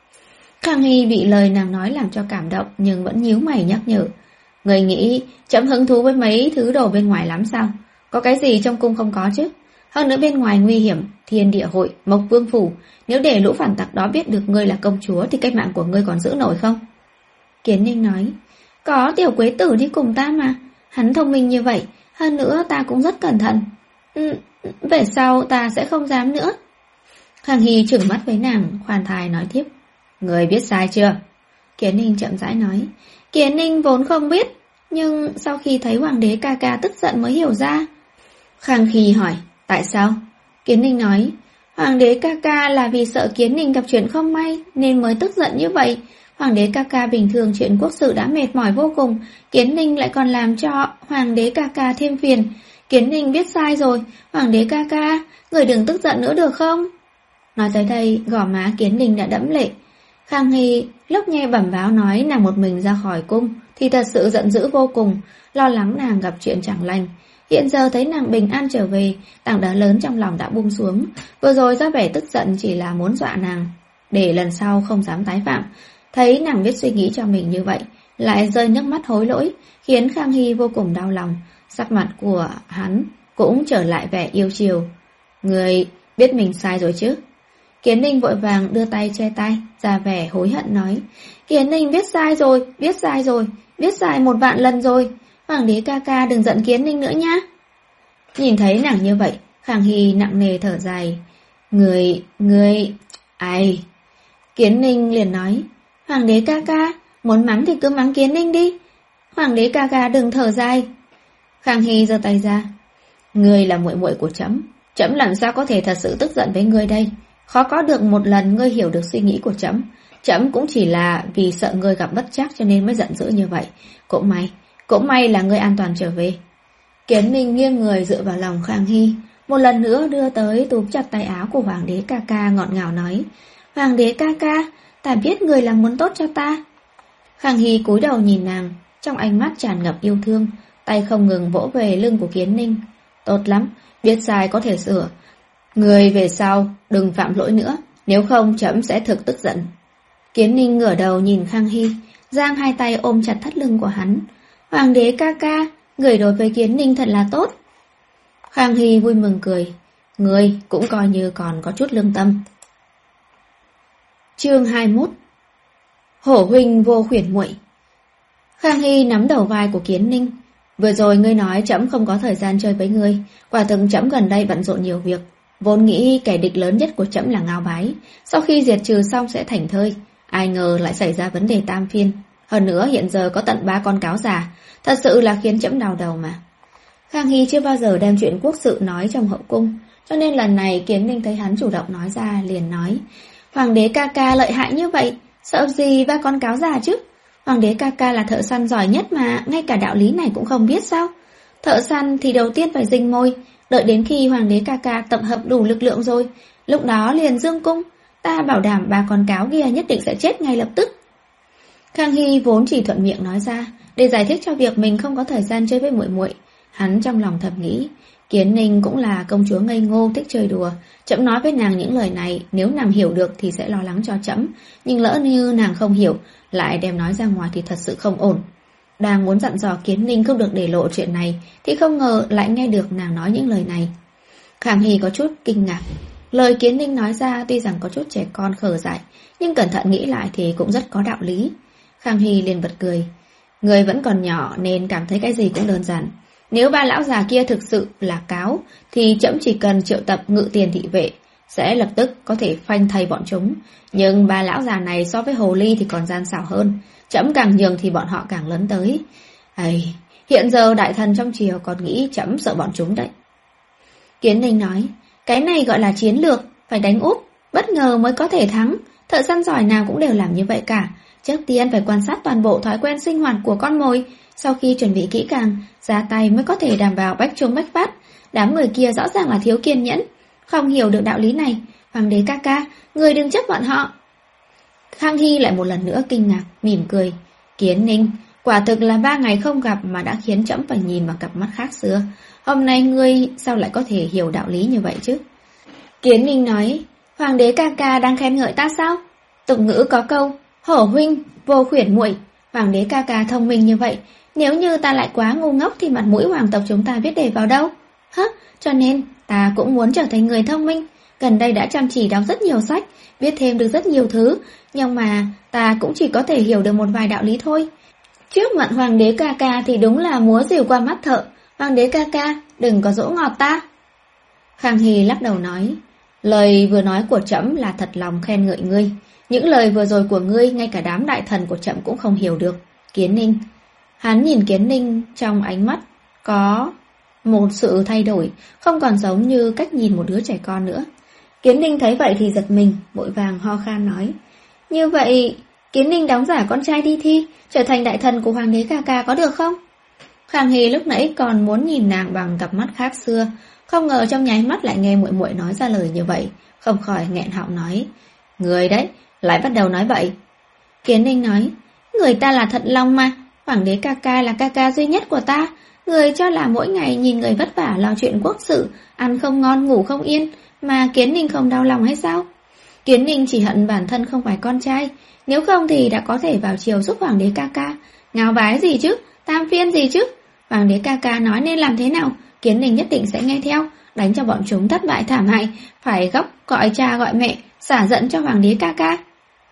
Khang Hy bị lời nàng nói làm cho cảm động, nhưng vẫn nhíu mày nhắc nhở. Người nghĩ trẫm hứng thú với mấy thứ đồ bên ngoài lắm sao? Có cái gì trong cung không có chứ? Hơn nữa bên ngoài nguy hiểm, thiên địa hội, mộc vương phủ, nếu để lũ phản tặc đó biết được ngươi là công chúa thì cách mạng của ngươi còn giữ nổi không? Kiến Ninh nói, có tiểu quế tử đi cùng ta mà, hắn thông minh như vậy, hơn nữa ta cũng rất cẩn thận. Ừ, về sau ta sẽ không dám nữa. Khang Hy trừng mắt với nàng, khoan thai nói tiếp, người biết sai chưa? Kiến Ninh chậm rãi nói, Kiến Ninh vốn không biết, nhưng sau khi thấy Hoàng đế ca ca tức giận mới hiểu ra. Khang Hy hỏi, tại sao? Kiến Ninh nói, Hoàng đế ca ca là vì sợ Kiến Ninh gặp chuyện không may nên mới tức giận như vậy. Hoàng đế ca ca bình thường chuyện quốc sự đã mệt mỏi vô cùng, Kiến Ninh lại còn làm cho Hoàng đế ca ca thêm phiền. Kiến Ninh biết sai rồi, Hoàng đế ca ca, người đừng tức giận nữa được không? Nói tới đây, gò má Kiến Ninh đã đẫm lệ. Khang Hy lúc nghe bẩm báo nói nàng một mình ra khỏi cung thì thật sự giận dữ vô cùng, lo lắng nàng gặp chuyện chẳng lành. Hiện giờ thấy nàng bình an trở về, tảng đá lớn trong lòng đã buông xuống. Vừa rồi ra vẻ tức giận chỉ là muốn dọa nàng, để lần sau không dám tái phạm. Thấy nàng biết suy nghĩ cho mình như vậy, lại rơi nước mắt hối lỗi, khiến Khang Hy vô cùng đau lòng. Sắc mặt của hắn cũng trở lại vẻ yêu chiều. Người biết mình sai rồi chứ? Kiến Ninh vội vàng đưa tay che tay, ra vẻ hối hận nói, Kiến Ninh biết sai rồi, biết sai rồi, biết sai một vạn lần rồi. Hoàng đế ca ca đừng giận Kiến Ninh nữa nhá. Nhìn thấy nàng như vậy, Khang Hy nặng nề thở dài. Người, người, ai? Kiến Ninh liền nói, Hoàng đế ca ca, muốn mắng thì cứ mắng Kiến Ninh đi. Hoàng đế ca ca đừng thở dài. Khang Hy giơ tay ra. Ngươi là muội muội của trẫm, trẫm làm sao có thể thật sự tức giận với ngươi đây? Khó có được một lần ngươi hiểu được suy nghĩ của trẫm. Trẫm cũng chỉ là vì sợ ngươi gặp bất trắc cho nên mới giận dữ như vậy. Cũng may, cũng may là ngươi an toàn trở về. Kiến Ninh nghiêng người dựa vào lòng Khang Hy, một lần nữa đưa tới túm chặt tay áo của Hoàng đế ca ca, ngọt ngào nói, Hoàng đế ca ca, ta biết người là muốn tốt cho ta. Khang Hy cúi đầu nhìn nàng, trong ánh mắt tràn ngập yêu thương, tay không ngừng vỗ về lưng của Kiến Ninh. Tốt lắm, biết sai có thể sửa. Người về sau đừng phạm lỗi nữa, nếu không trẫm sẽ thực tức giận. Kiến Ninh ngửa đầu nhìn Khang Hy, giang hai tay ôm chặt thắt lưng của hắn. Hoàng đế ca ca, người đối với Kiến Ninh thật là tốt. Khang Hy vui mừng cười, người cũng coi như còn có chút lương tâm. Chương hai mươi mốt. Hổ huynh vô khuyển muội. Khang Hy nắm đầu vai của Kiến Ninh. Vừa rồi ngươi nói trẫm không có thời gian chơi với ngươi, quả thực trẫm gần đây bận rộn nhiều việc. Vốn nghĩ kẻ địch lớn nhất của trẫm là Ngao Bái, sau khi diệt trừ xong sẽ thảnh thơi, ai ngờ lại xảy ra vấn đề tam phiên. Hơn nữa hiện giờ có tận ba con cáo già, thật sự là khiến trẫm đau đầu mà. Khang Hy chưa bao giờ đem chuyện quốc sự nói trong hậu cung, cho nên lần này Kiến Ninh thấy hắn chủ động nói ra liền nói, Hoàng đế ca ca lợi hại như vậy, sợ gì ba con cáo già chứ? Hoàng đế ca ca là thợ săn giỏi nhất mà, ngay cả đạo lý này cũng không biết sao? Thợ săn thì đầu tiên phải rình mồi, đợi đến khi Hoàng đế ca ca tập hợp đủ lực lượng rồi, lúc đó liền dương cung, ta bảo đảm ba con cáo kia nhất định sẽ chết ngay lập tức. Khang Hy vốn chỉ thuận miệng nói ra để giải thích cho việc mình không có thời gian chơi với muội muội. Hắn trong lòng thầm nghĩ, Kiến Ninh cũng là công chúa ngây ngô thích chơi đùa, trẫm nói với nàng những lời này, nếu nàng hiểu được thì sẽ lo lắng cho trẫm, nhưng lỡ như nàng không hiểu, lại đem nói ra ngoài thì thật sự không ổn. Đang muốn dặn dò Kiến Ninh không được để lộ chuyện này, thì không ngờ lại nghe được nàng nói những lời này. Khang Hy có chút kinh ngạc. Lời Kiến Ninh nói ra tuy rằng có chút trẻ con khờ dại, nhưng cẩn thận nghĩ lại thì cũng rất có đạo lý. Khang Hy liền bật cười. Người vẫn còn nhỏ nên cảm thấy cái gì cũng đơn giản. Nếu ba lão già kia thực sự là cáo, thì trẫm chỉ cần triệu tập ngự tiền thị vệ, sẽ lập tức có thể phanh thây bọn chúng. Nhưng ba lão già này so với hồ ly thì còn gian xảo hơn. Trẫm càng nhường thì bọn họ càng lấn tới. Ây, hiện giờ đại thần trong triều còn nghĩ trẫm sợ bọn chúng đấy. Kiến Ninh nói, cái này gọi là chiến lược, phải đánh úp, bất ngờ mới có thể thắng. Thợ săn giỏi nào cũng đều làm như vậy cả. Trước tiên phải quan sát toàn bộ thói quen sinh hoạt của con mồi, sau khi chuẩn bị kỹ càng, ra tay mới có thể đảm bảo bách trúng bách phát. Đám người kia rõ ràng là thiếu kiên nhẫn, không hiểu được đạo lý này. Hoàng đế ca ca, người đừng chấp bọn họ. Khang Hy lại một lần nữa kinh ngạc, mỉm cười. Kiến Ninh, quả thực là ba ngày không gặp mà đã khiến trẫm phải nhìn vào cặp mắt khác xưa. Hôm nay ngươi sao lại có thể hiểu đạo lý như vậy chứ? Kiến Ninh nói, Hoàng đế ca ca đang khen ngợi ta sao? Tục ngữ có câu, hổ huynh, vô khuyển muội. Hoàng đế ca ca thông minh như vậy, nếu như ta lại quá ngu ngốc thì mặt mũi hoàng tộc chúng ta biết để vào đâu? Hả? Cho nên ta cũng muốn trở thành người thông minh. Gần đây đã chăm chỉ đọc rất nhiều sách, biết thêm được rất nhiều thứ, nhưng mà ta cũng chỉ có thể hiểu được một vài đạo lý thôi. Trước mặt hoàng đế ca ca thì đúng là múa rìu qua mắt thợ. Hoàng đế ca ca, đừng có dỗ ngọt ta. Khang Hy lắc đầu nói, lời vừa nói của trẫm là thật lòng khen ngợi ngươi. Những lời vừa rồi của ngươi ngay cả đám đại thần của trẫm cũng không hiểu được. Kiến Ninh. Hắn nhìn Kiến Ninh trong ánh mắt có một sự thay đổi, không còn giống như cách nhìn một đứa trẻ con nữa. Kiến Ninh thấy vậy thì giật mình, vội vàng ho khan nói, như vậy Kiến Ninh đóng giả con trai đi thi, trở thành đại thần của hoàng đế ca ca có được không? Khang Hy lúc nãy còn muốn nhìn nàng bằng cặp mắt khác xưa, không ngờ trong nháy mắt lại nghe muội muội nói ra lời như vậy, không khỏi nghẹn họng nói, người đấy lại bắt đầu nói bậy. Kiến Ninh nói, người ta là thật lòng mà, hoàng đế ca ca là ca ca duy nhất của ta, người cho là mỗi ngày nhìn người vất vả lo chuyện quốc sự, ăn không ngon ngủ không yên, mà Kiến Ninh không đau lòng hay sao? Kiến Ninh chỉ hận bản thân không phải con trai, nếu không thì đã có thể vào triều giúp hoàng đế ca ca. Ngáo bái gì chứ, tam phiên gì chứ? Hoàng đế ca ca nói nên làm thế nào, Kiến Ninh nhất định sẽ nghe theo, đánh cho bọn chúng thất bại thảm hại, phải góc gọi cha gọi mẹ, xả giận cho hoàng đế ca ca.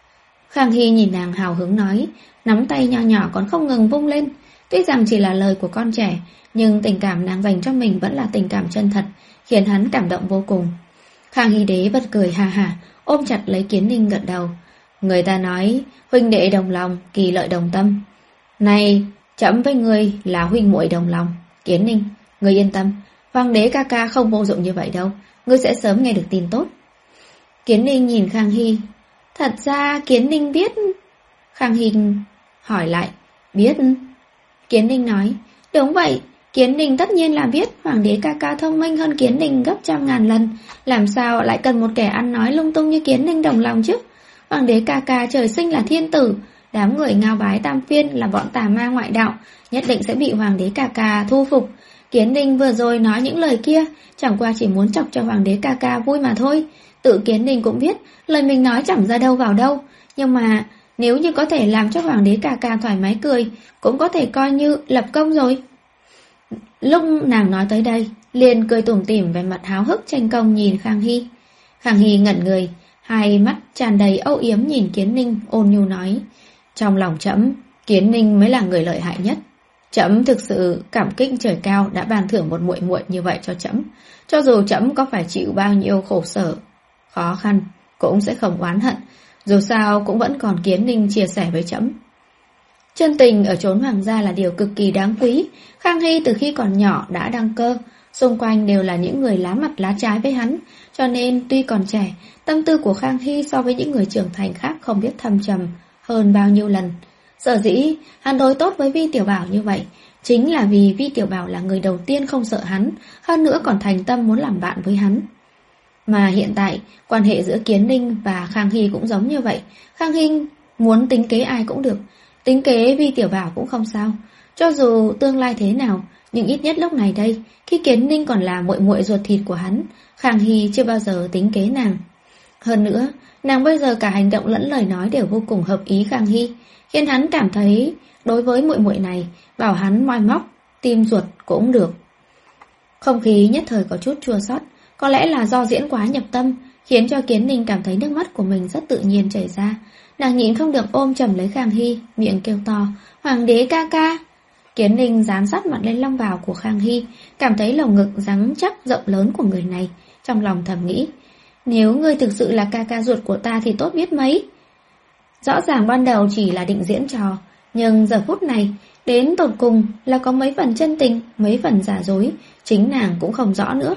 Khang Hy nhìn nàng hào hứng nói, nắm tay nho nhỏ còn không ngừng vung lên. Tuy rằng chỉ là lời của con trẻ, nhưng tình cảm nàng dành cho mình vẫn là tình cảm chân thật, khiến hắn cảm động vô cùng. Khang Hy đế bật cười hà hà, ôm chặt lấy Kiến Ninh gật đầu. Người ta nói, huynh đệ đồng lòng, kỳ lợi đồng tâm. Này, trẫm với ngươi là huynh muội đồng lòng. Kiến Ninh, ngươi yên tâm, hoàng đế ca ca không vô dụng như vậy đâu, ngươi sẽ sớm nghe được tin tốt. Kiến Ninh nhìn Khang Hy. Thật ra Kiến Ninh biết. Khang Hy hỏi lại, biết? Kiến Ninh nói, đúng vậy, Kiến Ninh tất nhiên là biết, hoàng đế ca ca thông minh hơn Kiến Ninh gấp trăm ngàn lần, làm sao lại cần một kẻ ăn nói lung tung như Kiến Ninh đồng lòng chứ? Hoàng đế ca ca trời sinh là thiên tử, đám người ngao bái tam phiên là bọn tà ma ngoại đạo, nhất định sẽ bị hoàng đế ca ca thu phục. Kiến Ninh vừa rồi nói những lời kia, chẳng qua chỉ muốn chọc cho hoàng đế ca ca vui mà thôi. Tự Kiến Ninh cũng biết, lời mình nói chẳng ra đâu vào đâu, nhưng mà nếu như có thể làm cho hoàng đế ca ca thoải mái cười, cũng có thể coi như lập công rồi. Lúc nàng nói tới đây, liền cười tủm tỉm về mặt háo hức tranh công nhìn Khang Hy. Khang Hy ngẩn người, hai mắt tràn đầy âu yếm nhìn Kiến Ninh, ôn nhu nói, trong lòng trẫm, Kiến Ninh mới là người lợi hại nhất. Trẫm thực sự cảm kích trời cao đã ban thưởng một muội muội như vậy cho trẫm, cho dù trẫm có phải chịu bao nhiêu khổ sở, khó khăn, cũng sẽ không oán hận, dù sao cũng vẫn còn Kiến Ninh chia sẻ với trẫm. Chân tình ở chốn hoàng gia là điều cực kỳ đáng quý. Khang Hy từ khi còn nhỏ đã đăng cơ, xung quanh đều là những người lá mặt lá trái với hắn, cho nên tuy còn trẻ, tâm tư của Khang Hy so với những người trưởng thành khác không biết thâm trầm hơn bao nhiêu lần. Sở dĩ hắn đối tốt với Vi Tiểu Bảo như vậy, chính là vì Vi Tiểu Bảo là người đầu tiên không sợ hắn, hơn nữa còn thành tâm muốn làm bạn với hắn. Mà hiện tại, quan hệ giữa Kiến Ninh và Khang Hy cũng giống như vậy. Khang Hy muốn tính kế ai cũng được, tính kế Vi Tiểu Bảo cũng không sao. Cho dù tương lai thế nào, nhưng ít nhất lúc này đây, khi Kiến Ninh còn là muội muội ruột thịt của hắn, Khang Hy chưa bao giờ tính kế nàng. Hơn nữa, nàng bây giờ cả hành động lẫn lời nói đều vô cùng hợp ý Khang Hy, khiến hắn cảm thấy đối với muội muội này, bảo hắn moi móc, tim ruột cũng được. Không khí nhất thời có chút chua xót, có lẽ là do diễn quá nhập tâm, khiến cho Kiến Ninh cảm thấy nước mắt của mình rất tự nhiên chảy ra. Nàng nhịn không được ôm chầm lấy Khang Hy, miệng kêu to, Hoàng đế ca ca. Kiến Ninh dán sát mặt lên long bào của Khang Hy, cảm thấy lồng ngực rắn chắc rộng lớn của người này, trong lòng thầm nghĩ, nếu ngươi thực sự là ca ca ruột của ta thì tốt biết mấy. Rõ ràng ban đầu chỉ là định diễn trò, nhưng giờ phút này, đến tột cùng là có mấy phần chân tình, mấy phần giả dối, chính nàng cũng không rõ nữa.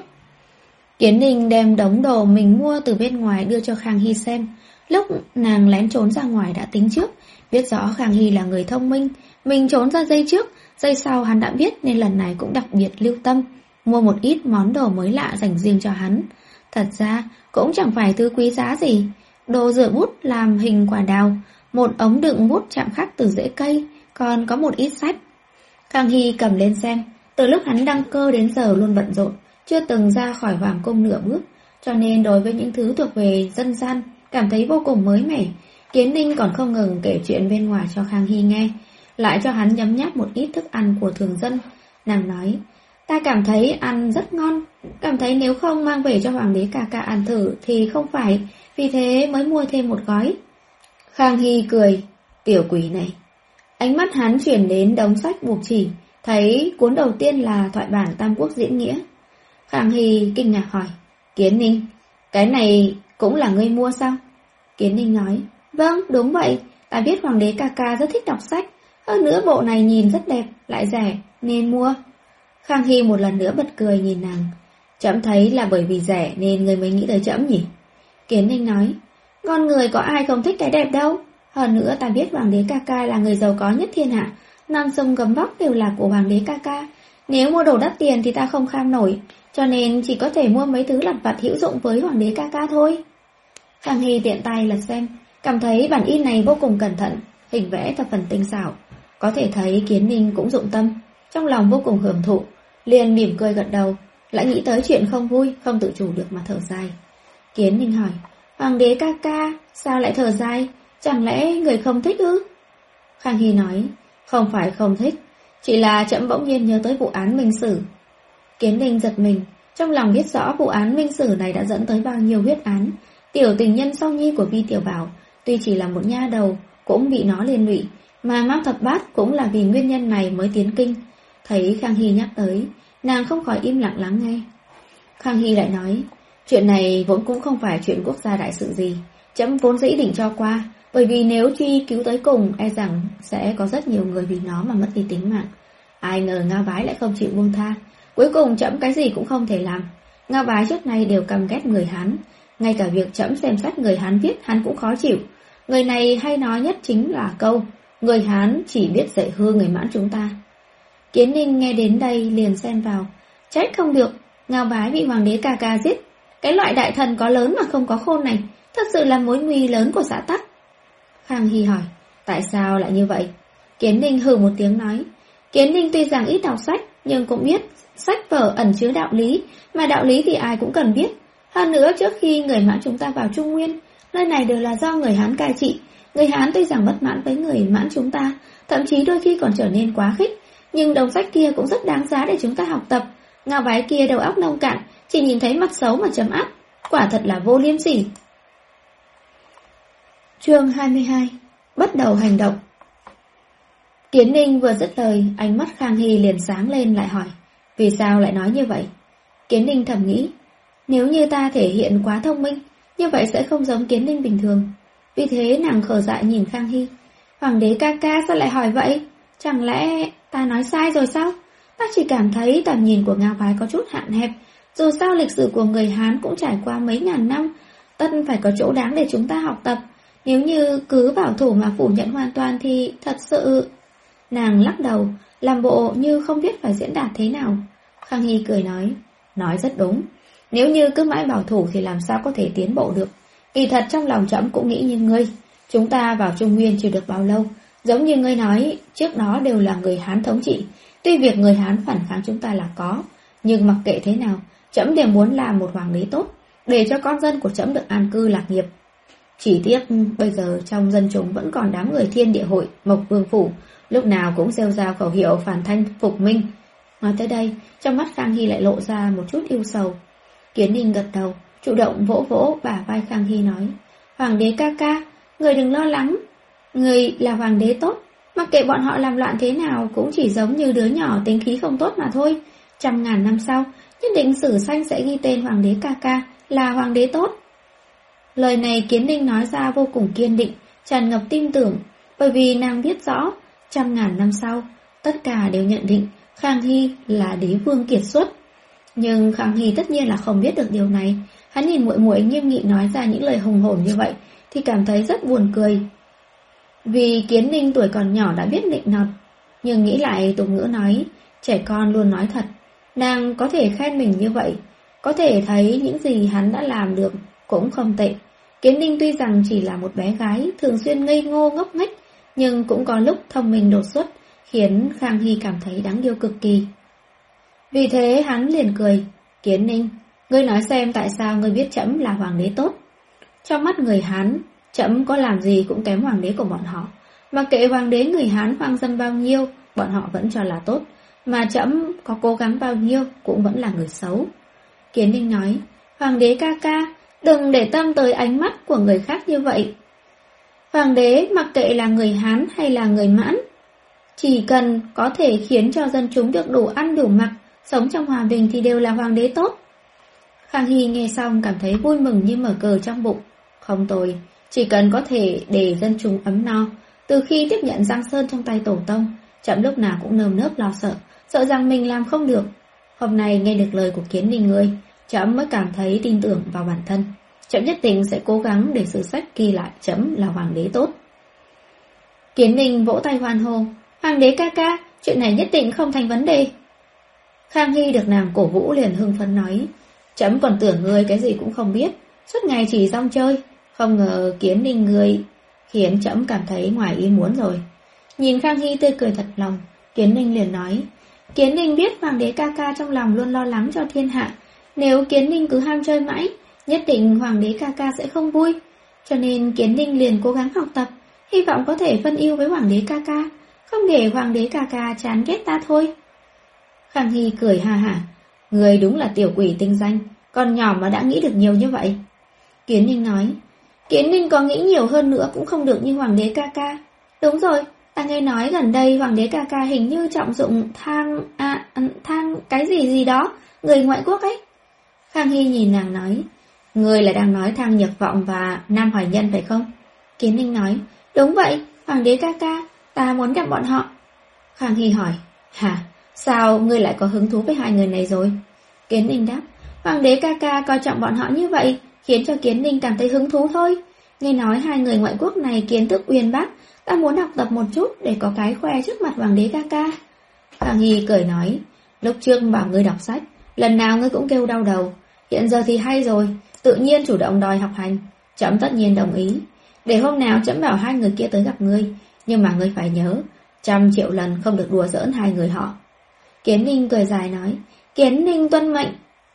Kiến Ninh đem đống đồ mình mua từ bên ngoài đưa cho Khang Hy xem. Lúc nàng lén trốn ra ngoài đã tính trước, biết rõ Khang Hy là người thông minh, mình trốn ra giây trước, giây sau hắn đã biết nên lần này cũng đặc biệt lưu tâm, mua một ít món đồ mới lạ dành riêng cho hắn. Thật ra cũng chẳng phải thứ quý giá gì, đồ rửa bút làm hình quả đào, một ống đựng bút chạm khắc từ rễ cây, còn có một ít sách. Khang Hy cầm lên xem, từ lúc hắn đăng cơ đến giờ luôn bận rộn, chưa từng ra khỏi hoàng cung nửa bước, cho nên đối với những thứ thuộc về dân gian, cảm thấy vô cùng mới mẻ. Kiến Ninh còn không ngừng kể chuyện bên ngoài cho Khang Hy nghe, lại cho hắn nhấm nháp một ít thức ăn của thường dân. Nàng nói, ta cảm thấy ăn rất ngon, cảm thấy nếu không mang về cho hoàng đế ca ca ăn thử thì không phải, vì thế mới mua thêm một gói. Khang Hy cười, tiểu quỷ này. Ánh mắt hắn chuyển đến đống sách buộc chỉ, thấy cuốn đầu tiên là thoại bản Tam Quốc diễn nghĩa. Khang Hy kinh ngạc hỏi, Kiến Ninh, cái này cũng là ngươi mua sao? Kiến Ninh nói, vâng, đúng vậy, ta biết hoàng đế ca ca rất thích đọc sách, hơn nữa bộ này nhìn rất đẹp, lại rẻ, nên mua. Khang Hy một lần nữa bật cười nhìn nàng, trẫm thấy là bởi vì rẻ nên ngươi mới nghĩ tới trẫm nhỉ? Kiến Ninh nói, con người có ai không thích cái đẹp đâu, hơn nữa ta biết hoàng đế ca ca là người giàu có nhất thiên hạ, non sông gấm vóc đều là của hoàng đế ca ca, nếu mua đồ đắt tiền thì ta không kham nổi, cho nên chỉ có thể mua mấy thứ lặt vặt hữu dụng với hoàng đế ca ca thôi. Khang Hy tiện tay lật xem, cảm thấy bản in này vô cùng cẩn thận, hình vẽ thập phần tinh xảo, có thể thấy Kiến Ninh cũng dụng tâm, trong lòng vô cùng hưởng thụ, liền mỉm cười gật đầu, lại nghĩ tới chuyện không vui, không tự chủ được mà thở dài. Kiến Ninh hỏi, hoàng đế ca ca, sao lại thở dài, chẳng lẽ người không thích ư? Khang Hy nói, không phải không thích, chỉ là trẫm bỗng nhiên nhớ tới vụ án Minh Sử. Kiến Ninh giật mình, trong lòng biết rõ vụ án Minh Sử này đã dẫn tới bao nhiêu huyết án. Tiểu tình nhân song nhi của Vi Tiểu Bảo, tuy chỉ là một nha đầu, cũng bị nó liên lụy, mà Mao Thập Bát cũng là vì nguyên nhân này mới tiến kinh. Thấy Khang Hy nhắc tới, nàng không khỏi im lặng lắng nghe. Khang Hy lại nói, chuyện này vốn cũng không phải chuyện quốc gia đại sự gì, trẫm vốn dĩ định cho qua, bởi vì nếu truy cứu tới cùng, e rằng sẽ có rất nhiều người vì nó mà mất đi tính mạng. Ai ngờ Ngao Bái lại không chịu buông tha, cuối cùng trẫm cái gì cũng không thể làm. Ngao Bái trước nay đều căm ghét người Hán, ngay cả việc trẫm xem xét người Hán viết hắn cũng khó chịu. Người này hay nói nhất chính là câu, người Hán chỉ biết dạy hư người Mãn chúng ta. Kiến Ninh nghe đến đây liền xen vào, trách không được, Ngao Bái bị hoàng đế ca ca giết, cái loại đại thần có lớn mà không có khôn này, thật sự là mối nguy lớn của xã Tắc. Khang Hy hỏi, tại sao lại như vậy? Kiến Ninh hừ một tiếng nói, Kiến Ninh tuy rằng ít đọc sách, nhưng cũng biết sách vở ẩn chứa đạo lý, mà đạo lý thì ai cũng cần biết. Hơn nữa trước khi người Mãn chúng ta vào Trung Nguyên, nơi này đều là do người Hán cai trị. Người Hán tuy rằng bất mãn với người Mãn chúng ta, thậm chí đôi khi còn trở nên quá khích, nhưng đồng sách kia cũng rất đáng giá để chúng ta học tập. Ngao Bái kia đầu óc nông cạn, chỉ nhìn thấy mặt xấu mà trấn áp, quả thật là vô liêm sỉ. Chương hai mươi hai. Bắt đầu hành động. Kiến Ninh vừa dứt lời, ánh mắt Khang Hy liền sáng lên lại hỏi, vì sao lại nói như vậy? Kiến Ninh thầm nghĩ, nếu như ta thể hiện quá thông minh, như vậy sẽ không giống Kiến Ninh bình thường. Vì thế nàng khờ dại nhìn Khang Hy, hoàng đế ca ca sao lại hỏi vậy? Chẳng lẽ ta nói sai rồi sao? Ta chỉ cảm thấy tầm nhìn của Ngao Bái có chút hạn hẹp, dù sao lịch sử của người Hán cũng trải qua mấy ngàn năm, tất phải có chỗ đáng để chúng ta học tập. Nếu như cứ bảo thủ mà phủ nhận hoàn toàn thì thật sự... Nàng lắc đầu, làm bộ như không biết phải diễn đạt thế nào. Khang Hy cười nói, nói rất đúng. Nếu như cứ mãi bảo thủ thì làm sao có thể tiến bộ được. Kỳ thật trong lòng trẫm cũng nghĩ như ngươi. Chúng ta vào Trung Nguyên chưa được bao lâu. Giống như ngươi nói, trước đó đều là người Hán thống trị. Tuy việc người Hán phản kháng chúng ta là có, nhưng mặc kệ thế nào, trẫm đều muốn làm một hoàng đế tốt, để cho con dân của trẫm được an cư lạc nghiệp. Chỉ tiếc bây giờ trong dân chúng vẫn còn đám người Thiên Địa Hội, Mộc Vương Phủ, lúc nào cũng rêu rao khẩu hiệu phản thanh phục minh. Nói tới đây, trong mắt Khang Hy lại lộ ra một chút yêu sầu. Kiến Ninh gật đầu, chủ động vỗ vỗ bả vai Khang Hy nói, hoàng đế ca ca, người đừng lo lắng. Người là hoàng đế tốt, mặc kệ bọn họ làm loạn thế nào cũng chỉ giống như đứa nhỏ tính khí không tốt mà thôi. Trăm ngàn năm sau, nhất định sử sách sẽ ghi tên hoàng đế ca ca là hoàng đế tốt. Lời này Kiến Ninh nói ra vô cùng kiên định, tràn ngập tin tưởng, bởi vì nàng biết rõ, trăm ngàn năm sau, tất cả đều nhận định Khang Hy là đế vương kiệt xuất. Nhưng Khang Hy tất nhiên là không biết được điều này. Hắn nhìn muội muội nghiêm nghị nói ra những lời hùng hồn như vậy thì cảm thấy rất buồn cười. Vì Kiến Ninh tuổi còn nhỏ đã biết nịnh nọt, nhưng nghĩ lại tục ngữ nói, trẻ con luôn nói thật. Nàng có thể khen mình như vậy, có thể thấy những gì hắn đã làm được cũng không tệ. Kiến Ninh tuy rằng chỉ là một bé gái, thường xuyên ngây ngô ngốc nghếch, nhưng cũng có lúc thông minh đột xuất, khiến Khang Hy cảm thấy đáng yêu cực kỳ. Vì thế hắn liền cười, Kiến Ninh, ngươi nói xem tại sao ngươi biết trẫm là hoàng đế tốt. Trong mắt người Hán, trẫm có làm gì cũng kém hoàng đế của bọn họ. Mặc kệ hoàng đế người Hán hoang dâm bao nhiêu, bọn họ vẫn cho là tốt, mà trẫm có cố gắng bao nhiêu cũng vẫn là người xấu. Kiến Ninh nói, hoàng đế ca ca, đừng để tâm tới ánh mắt của người khác như vậy. Hoàng đế mặc kệ là người Hán hay là người Mãn, chỉ cần có thể khiến cho dân chúng được đủ ăn đủ mặc, sống trong hòa bình thì đều là hoàng đế tốt. Khang Hy nghe xong cảm thấy vui mừng như mở cờ trong bụng. Không tồi, chỉ cần có thể để dân chúng ấm no. Từ khi tiếp nhận Giang Sơn trong tay tổ tông, trẫm lúc nào cũng nơm nớp lo sợ, sợ rằng mình làm không được. Hôm nay nghe được lời của Kiến Ninh ngươi, trẫm mới cảm thấy tin tưởng vào bản thân. Trẫm nhất định sẽ cố gắng để sử sách ghi lại trẫm là hoàng đế tốt. Kiến Ninh vỗ tay hoan hô, hoàng đế ca ca, chuyện này nhất định không thành vấn đề. Khang Hy được nàng cổ vũ liền hưng phấn nói, trẫm còn tưởng ngươi cái gì cũng không biết, suốt ngày chỉ rong chơi, không ngờ Kiến Ninh ngươi khiến trẫm cảm thấy ngoài ý muốn rồi. Nhìn Khang Hy tươi cười thật lòng, Kiến Ninh liền nói, Kiến Ninh biết hoàng đế ca ca trong lòng luôn lo lắng cho thiên hạ, nếu Kiến Ninh cứ ham chơi mãi, nhất định hoàng đế ca ca sẽ không vui, cho nên Kiến Ninh liền cố gắng học tập, hy vọng có thể phân ưu với hoàng đế ca ca, không để hoàng đế ca ca chán ghét ta thôi. Khang Hy cười ha hả, người đúng là tiểu quỷ tinh danh, còn nhỏ mà đã nghĩ được nhiều như vậy. Kiến Ninh nói, Kiến Ninh có nghĩ nhiều hơn nữa cũng không được như hoàng đế ca ca. Đúng rồi, ta nghe nói gần đây hoàng đế ca ca hình như trọng dụng thang, à, thang cái gì gì đó, người ngoại quốc ấy. Khang Hy nhìn nàng nói, người là đang nói Thang Nhược Vọng và Nam Hoài Nhân phải không? Kiến Ninh nói, đúng vậy, hoàng đế ca ca, ta muốn gặp bọn họ. Khang Hy hỏi, hả, sao ngươi lại có hứng thú với hai người này rồi? Kiến Ninh đáp, hoàng đế ca ca coi trọng bọn họ như vậy, khiến cho Kiến Ninh cảm thấy hứng thú thôi. Nghe nói hai người ngoại quốc này kiến thức uyên bác, ta muốn học tập một chút để có cái khoe trước mặt hoàng đế ca ca. Khang Hy cười nói, lúc trước bảo ngươi đọc sách, lần nào ngươi cũng kêu đau đầu, hiện giờ thì hay rồi, tự nhiên chủ động đòi học hành, trẫm tất nhiên đồng ý. Để hôm nào trẫm bảo hai người kia tới gặp ngươi, nhưng mà ngươi phải nhớ, trăm triệu lần không được đùa giỡn hai người họ. Kiến Ninh cười dài nói, Kiến Ninh tuân mệnh.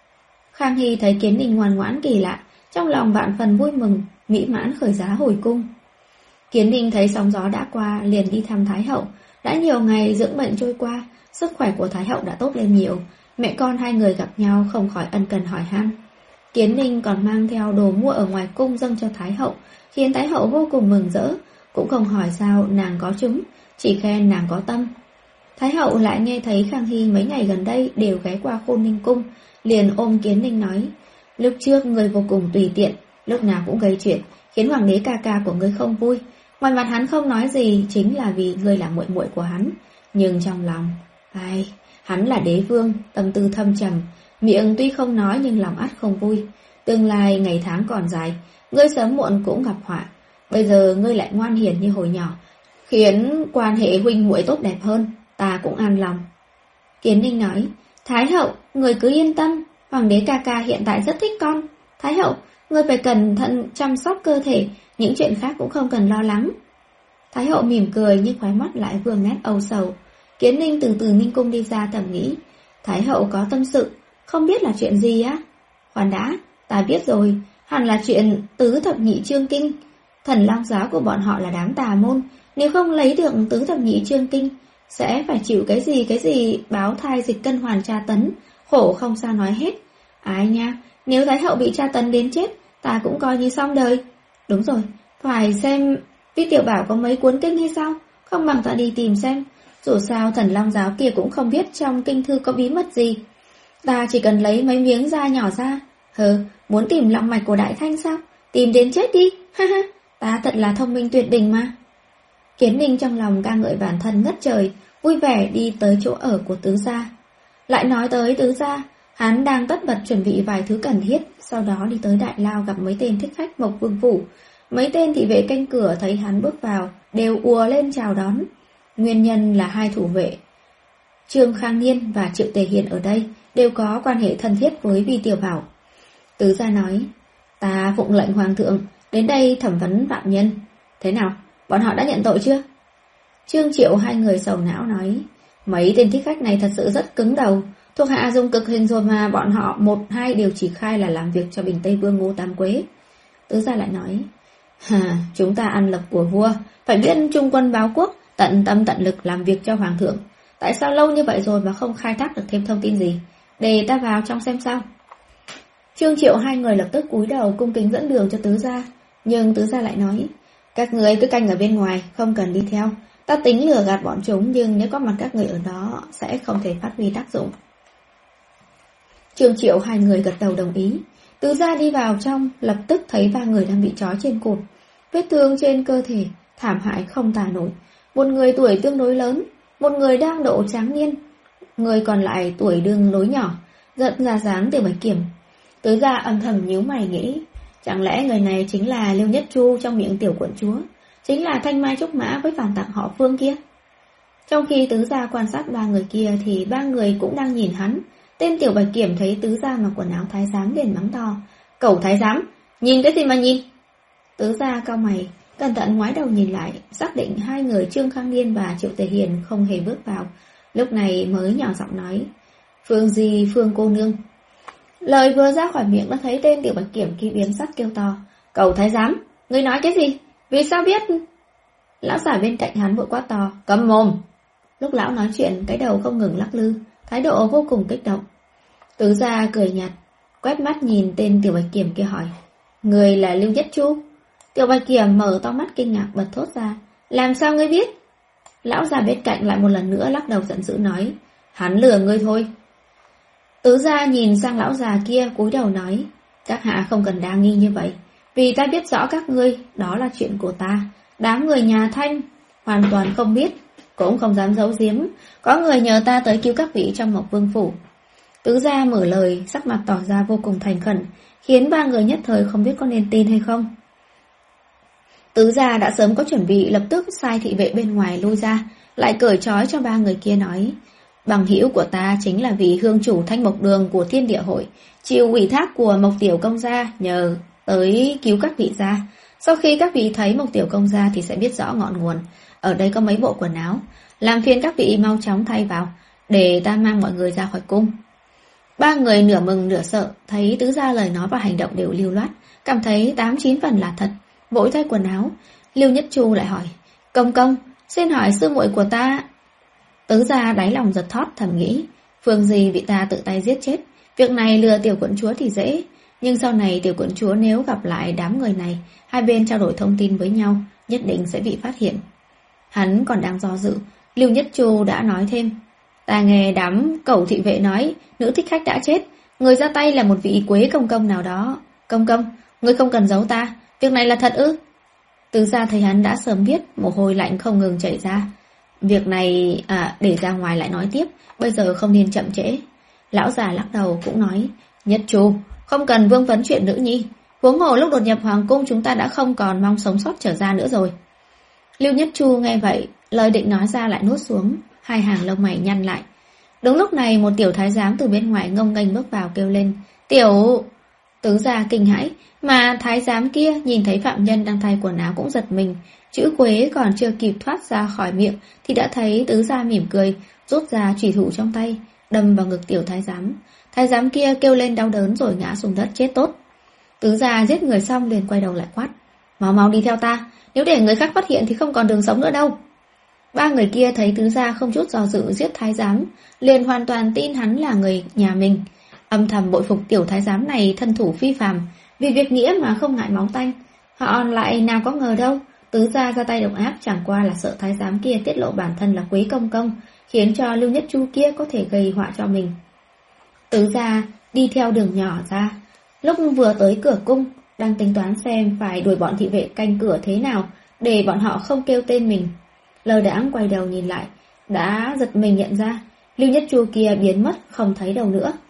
Khang Hy thấy Kiến Ninh ngoan ngoãn kỳ lạ, trong lòng vạn phần vui mừng, mỹ mãn khởi giá hồi cung. Kiến Ninh thấy sóng gió đã qua, liền đi thăm Thái hậu. Đã nhiều ngày dưỡng bệnh trôi qua, sức khỏe của Thái hậu đã tốt lên nhiều. Mẹ con hai người gặp nhau không khỏi ân cần hỏi han. Kiến Ninh còn mang theo đồ mua ở ngoài cung dâng cho Thái hậu, khiến Thái hậu vô cùng mừng rỡ, cũng không hỏi sao nàng có chúng, chỉ khen nàng có tâm. Thái hậu lại nghe thấy Khang Hy mấy ngày gần đây đều ghé qua Khôn Ninh cung, liền ôm Kiến Ninh nói, lúc trước ngươi vô cùng tùy tiện, lúc nào cũng gây chuyện, khiến hoàng đế ca ca của ngươi không vui. Ngoài mặt hắn không nói gì, chính là vì ngươi là muội muội của hắn, nhưng trong lòng, ai, hắn là đế vương, tâm tư thâm trầm, miệng tuy không nói nhưng lòng ắt không vui. Tương lai ngày tháng còn dài, ngươi sớm muộn cũng gặp họa. Bây giờ ngươi lại ngoan hiền như hồi nhỏ, khiến quan hệ huynh muội tốt đẹp hơn, ta cũng an lòng. Kiến Ninh nói, Thái hậu, người cứ yên tâm, hoàng đế ca ca hiện tại rất thích con. Thái hậu, ngươi phải cẩn thận chăm sóc cơ thể, những chuyện khác cũng không cần lo lắng. Thái hậu mỉm cười nhưng khóe mắt lại vương nét âu sầu. Kiến Ninh từ từ Ninh cung đi ra thầm nghĩ, Thái hậu có tâm sự, không biết là chuyện gì á? Khoan đã, ta biết rồi, hẳn là chuyện tứ thập nhị chương kinh. Thần long giáo của bọn họ là đám tà môn, nếu không lấy được tứ thập nhị chương kinh, sẽ phải chịu cái gì cái gì báo thai dịch cân hoàn tra tấn, khổ không sao nói hết. Ai nha, nếu Thái hậu bị tra tấn đến chết, ta cũng coi như xong đời. Đúng rồi, Phải xem Vi Tiểu Bảo có mấy cuốn kinh hay sao? Không bằng ta đi tìm xem. Dù sao Thần Long giáo kia cũng không biết trong kinh thư có bí mật gì. Ta chỉ cần lấy mấy miếng da nhỏ ra. Hừ, muốn tìm long mạch của Đại Thanh sao? Tìm đến chết đi, ha ha, ta thật là thông minh tuyệt đỉnh mà. Kiến Ninh trong lòng ca ngợi bản thân ngất trời, vui vẻ đi tới chỗ ở của tứ gia. Lại nói tới tứ gia, hắn đang tất bật chuẩn bị vài thứ cần thiết, sau đó đi tới đại lao gặp mấy tên thích khách Mộc Vương Phủ. Mấy tên thị vệ canh cửa thấy hắn bước vào, đều ùa lên chào đón. Nguyên nhân là hai thủ vệ, Trương Khang Niên và Triệu Tề Hiền ở đây, đều có quan hệ thân thiết với Vi Tiểu Bảo. Tứ gia nói, ta phụng lệnh hoàng thượng, đến đây thẩm vấn phạm nhân. Thế nào, bọn họ đã nhận tội chưa? Trương Triệu hai người sầu não nói, mấy tên thích khách này thật sự rất cứng đầu. Thuộc hạ dùng cực hình rồi mà bọn họ một hai đều chỉ khai là làm việc cho Bình Tây Vương Ngô Tam Quế. Tứ gia lại nói, hà, chúng ta ăn lộc của vua, phải biết trung quân báo quốc, tận tâm tận lực làm việc cho hoàng thượng. Tại sao lâu như vậy rồi mà không khai thác được thêm thông tin gì? Để ta vào trong xem sao. Trương Triệu hai người lập tức cúi đầu cung kính dẫn đường cho tứ gia, nhưng tứ gia lại nói, các người cứ canh ở bên ngoài, không cần đi theo. Ta tính lừa gạt bọn chúng, nhưng nếu có mặt các người ở đó sẽ không thể phát huy tác dụng. Trương Triệu hai người gật đầu đồng ý. Tứ gia đi vào trong, lập tức thấy ba người đang bị trói trên cột. Vết thương trên cơ thể thảm hại không tả nổi. Một người tuổi tương đối lớn, một người đang độ tráng niên, người còn lại tuổi đương đối nhỏ, giận ra dáng Tiểu Bạch Kiểm. Tứ gia âm thầm nhíu mày nghĩ, chẳng lẽ người này chính là Liêu Nhất Chu trong miệng tiểu quận chúa, chính là Thanh Mai Trúc Mã với phản tặng họ Phương kia. Trong khi tứ gia quan sát ba người kia thì ba người cũng đang nhìn hắn. Tên Tiểu Bạch Kiểm thấy tứ gia mặc quần áo thái giám liền mắng to, cẩu thái giám, nhìn cái gì mà nhìn? Tứ gia cau mày, cẩn thận ngoái đầu nhìn lại, xác định hai người Trương Khang Niên và Triệu Tề Hiền không hề bước vào, lúc này mới nhỏ giọng nói, Phương gì Phương cô nương. Lời vừa ra khỏi miệng đã thấy tên Tiểu Bạch Kiểm kia biến sắc kêu to, cẩu thái giám, ngươi nói cái gì? Vì sao biết? Lão giả bên cạnh hắn vội quát to, câm mồm. Lúc lão nói chuyện, cái đầu không ngừng lắc lư, thái độ vô cùng kích động. Tứ gia cười nhạt, quét mắt nhìn tên Tiểu Bạch Kiểm kia hỏi, người là Lưu Nhất Chu? Tiểu Bạch Kiểm mở to mắt kinh ngạc bật thốt ra, làm sao ngươi biết? Lão già bên cạnh lại một lần nữa lắc đầu giận dữ nói, hắn lừa ngươi thôi. Tứ gia nhìn sang lão già kia cúi đầu nói, các hạ không cần đa nghi như vậy, vì ta biết rõ các ngươi, đó là chuyện của ta. Đám người nhà Thanh hoàn toàn không biết, cũng không dám giấu giếm, có người nhờ ta tới cứu các vị trong Mộc Vương Phủ. Tứ gia mở lời, sắc mặt tỏ ra vô cùng thành khẩn, khiến ba người nhất thời không biết có nên tin hay không. Tứ gia đã sớm có chuẩn bị, lập tức sai thị vệ bên ngoài lui ra, lại cởi trói cho ba người kia nói, bằng hữu của ta chính là vị hương chủ Thanh Mộc Đường của Thiên Địa Hội, chịu ủy thác của Mộc Tiểu Công gia nhờ tới cứu các vị gia. Sau khi các vị thấy Mộc Tiểu Công gia thì sẽ biết rõ ngọn nguồn. Ở đây có mấy bộ quần áo, làm phiền các vị mau chóng thay vào, để ta mang mọi người ra khỏi cung. Ba người nửa mừng nửa sợ, thấy tứ gia lời nói và hành động đều lưu loát, cảm thấy tám chín phần là thật, vội thay quần áo. Lưu Nhất Chu lại hỏi, công công, xin hỏi sư muội của ta. Tứ gia đáy lòng giật thót, thầm nghĩ, Phương gì bị ta tự tay giết chết, việc này lừa tiểu quận chúa thì dễ, nhưng sau này tiểu quận chúa nếu gặp lại đám người này, hai bên trao đổi thông tin với nhau, nhất định sẽ bị phát hiện. Hắn còn đang do dự, Lưu Nhất Chu đã nói thêm, ta nghe đám cẩu thị vệ nói, nữ thích khách đã chết, người ra tay là một vị Quế công công nào đó. Công công, ngươi không cần giấu ta, việc này là thật ư? Tứ gia thấy hắn đã sớm biết, mồ hôi lạnh không ngừng chảy ra. Việc này, à, để ra ngoài lại nói tiếp, bây giờ không nên chậm trễ. Lão già lắc đầu cũng nói, Nhất Chu, không cần vương vấn chuyện nữ nhi, huống hồ lúc đột nhập hoàng cung chúng ta đã không còn mong sống sót trở ra nữa rồi. Lưu Nhất Chu nghe vậy, lời định nói ra lại nuốt xuống, hai hàng lông mày nhăn lại. Đúng lúc này một tiểu thái giám từ bên ngoài ngông nghênh bước vào kêu lên, tiểu... Tứ gia kinh hãi, mà thái giám kia nhìn thấy phạm nhân đang thay quần áo cũng giật mình, chữ Quế còn chưa kịp thoát ra khỏi miệng thì đã thấy tứ gia mỉm cười, rút ra chủy thủ trong tay, đâm vào ngực tiểu thái giám. Thái giám kia kêu lên đau đớn rồi ngã xuống đất chết tốt. Tứ gia giết người xong liền quay đầu lại quát, mau mau đi theo ta, nếu để người khác phát hiện thì không còn đường sống nữa đâu. Ba người kia thấy tứ gia không chút do dự giết thái giám, liền hoàn toàn tin hắn là người nhà mình, âm thầm bội phục tiểu thái giám này thân thủ phi phàm, vì việc nghĩa mà không ngại máu tanh. Họ lại nào có ngờ đâu, tứ gia ra tay độc ác chẳng qua là sợ thái giám kia tiết lộ bản thân là Quý công công, khiến cho Lưu Nhất Chu kia có thể gây họa cho mình. Tứ gia đi theo đường nhỏ ra, lúc vừa tới cửa cung, đang tính toán xem phải đuổi bọn thị vệ canh cửa thế nào để bọn họ không kêu tên mình. Lơ đãng quay đầu nhìn lại, đã giật mình nhận ra Lưu Nhất Chu kia biến mất không thấy đâu nữa.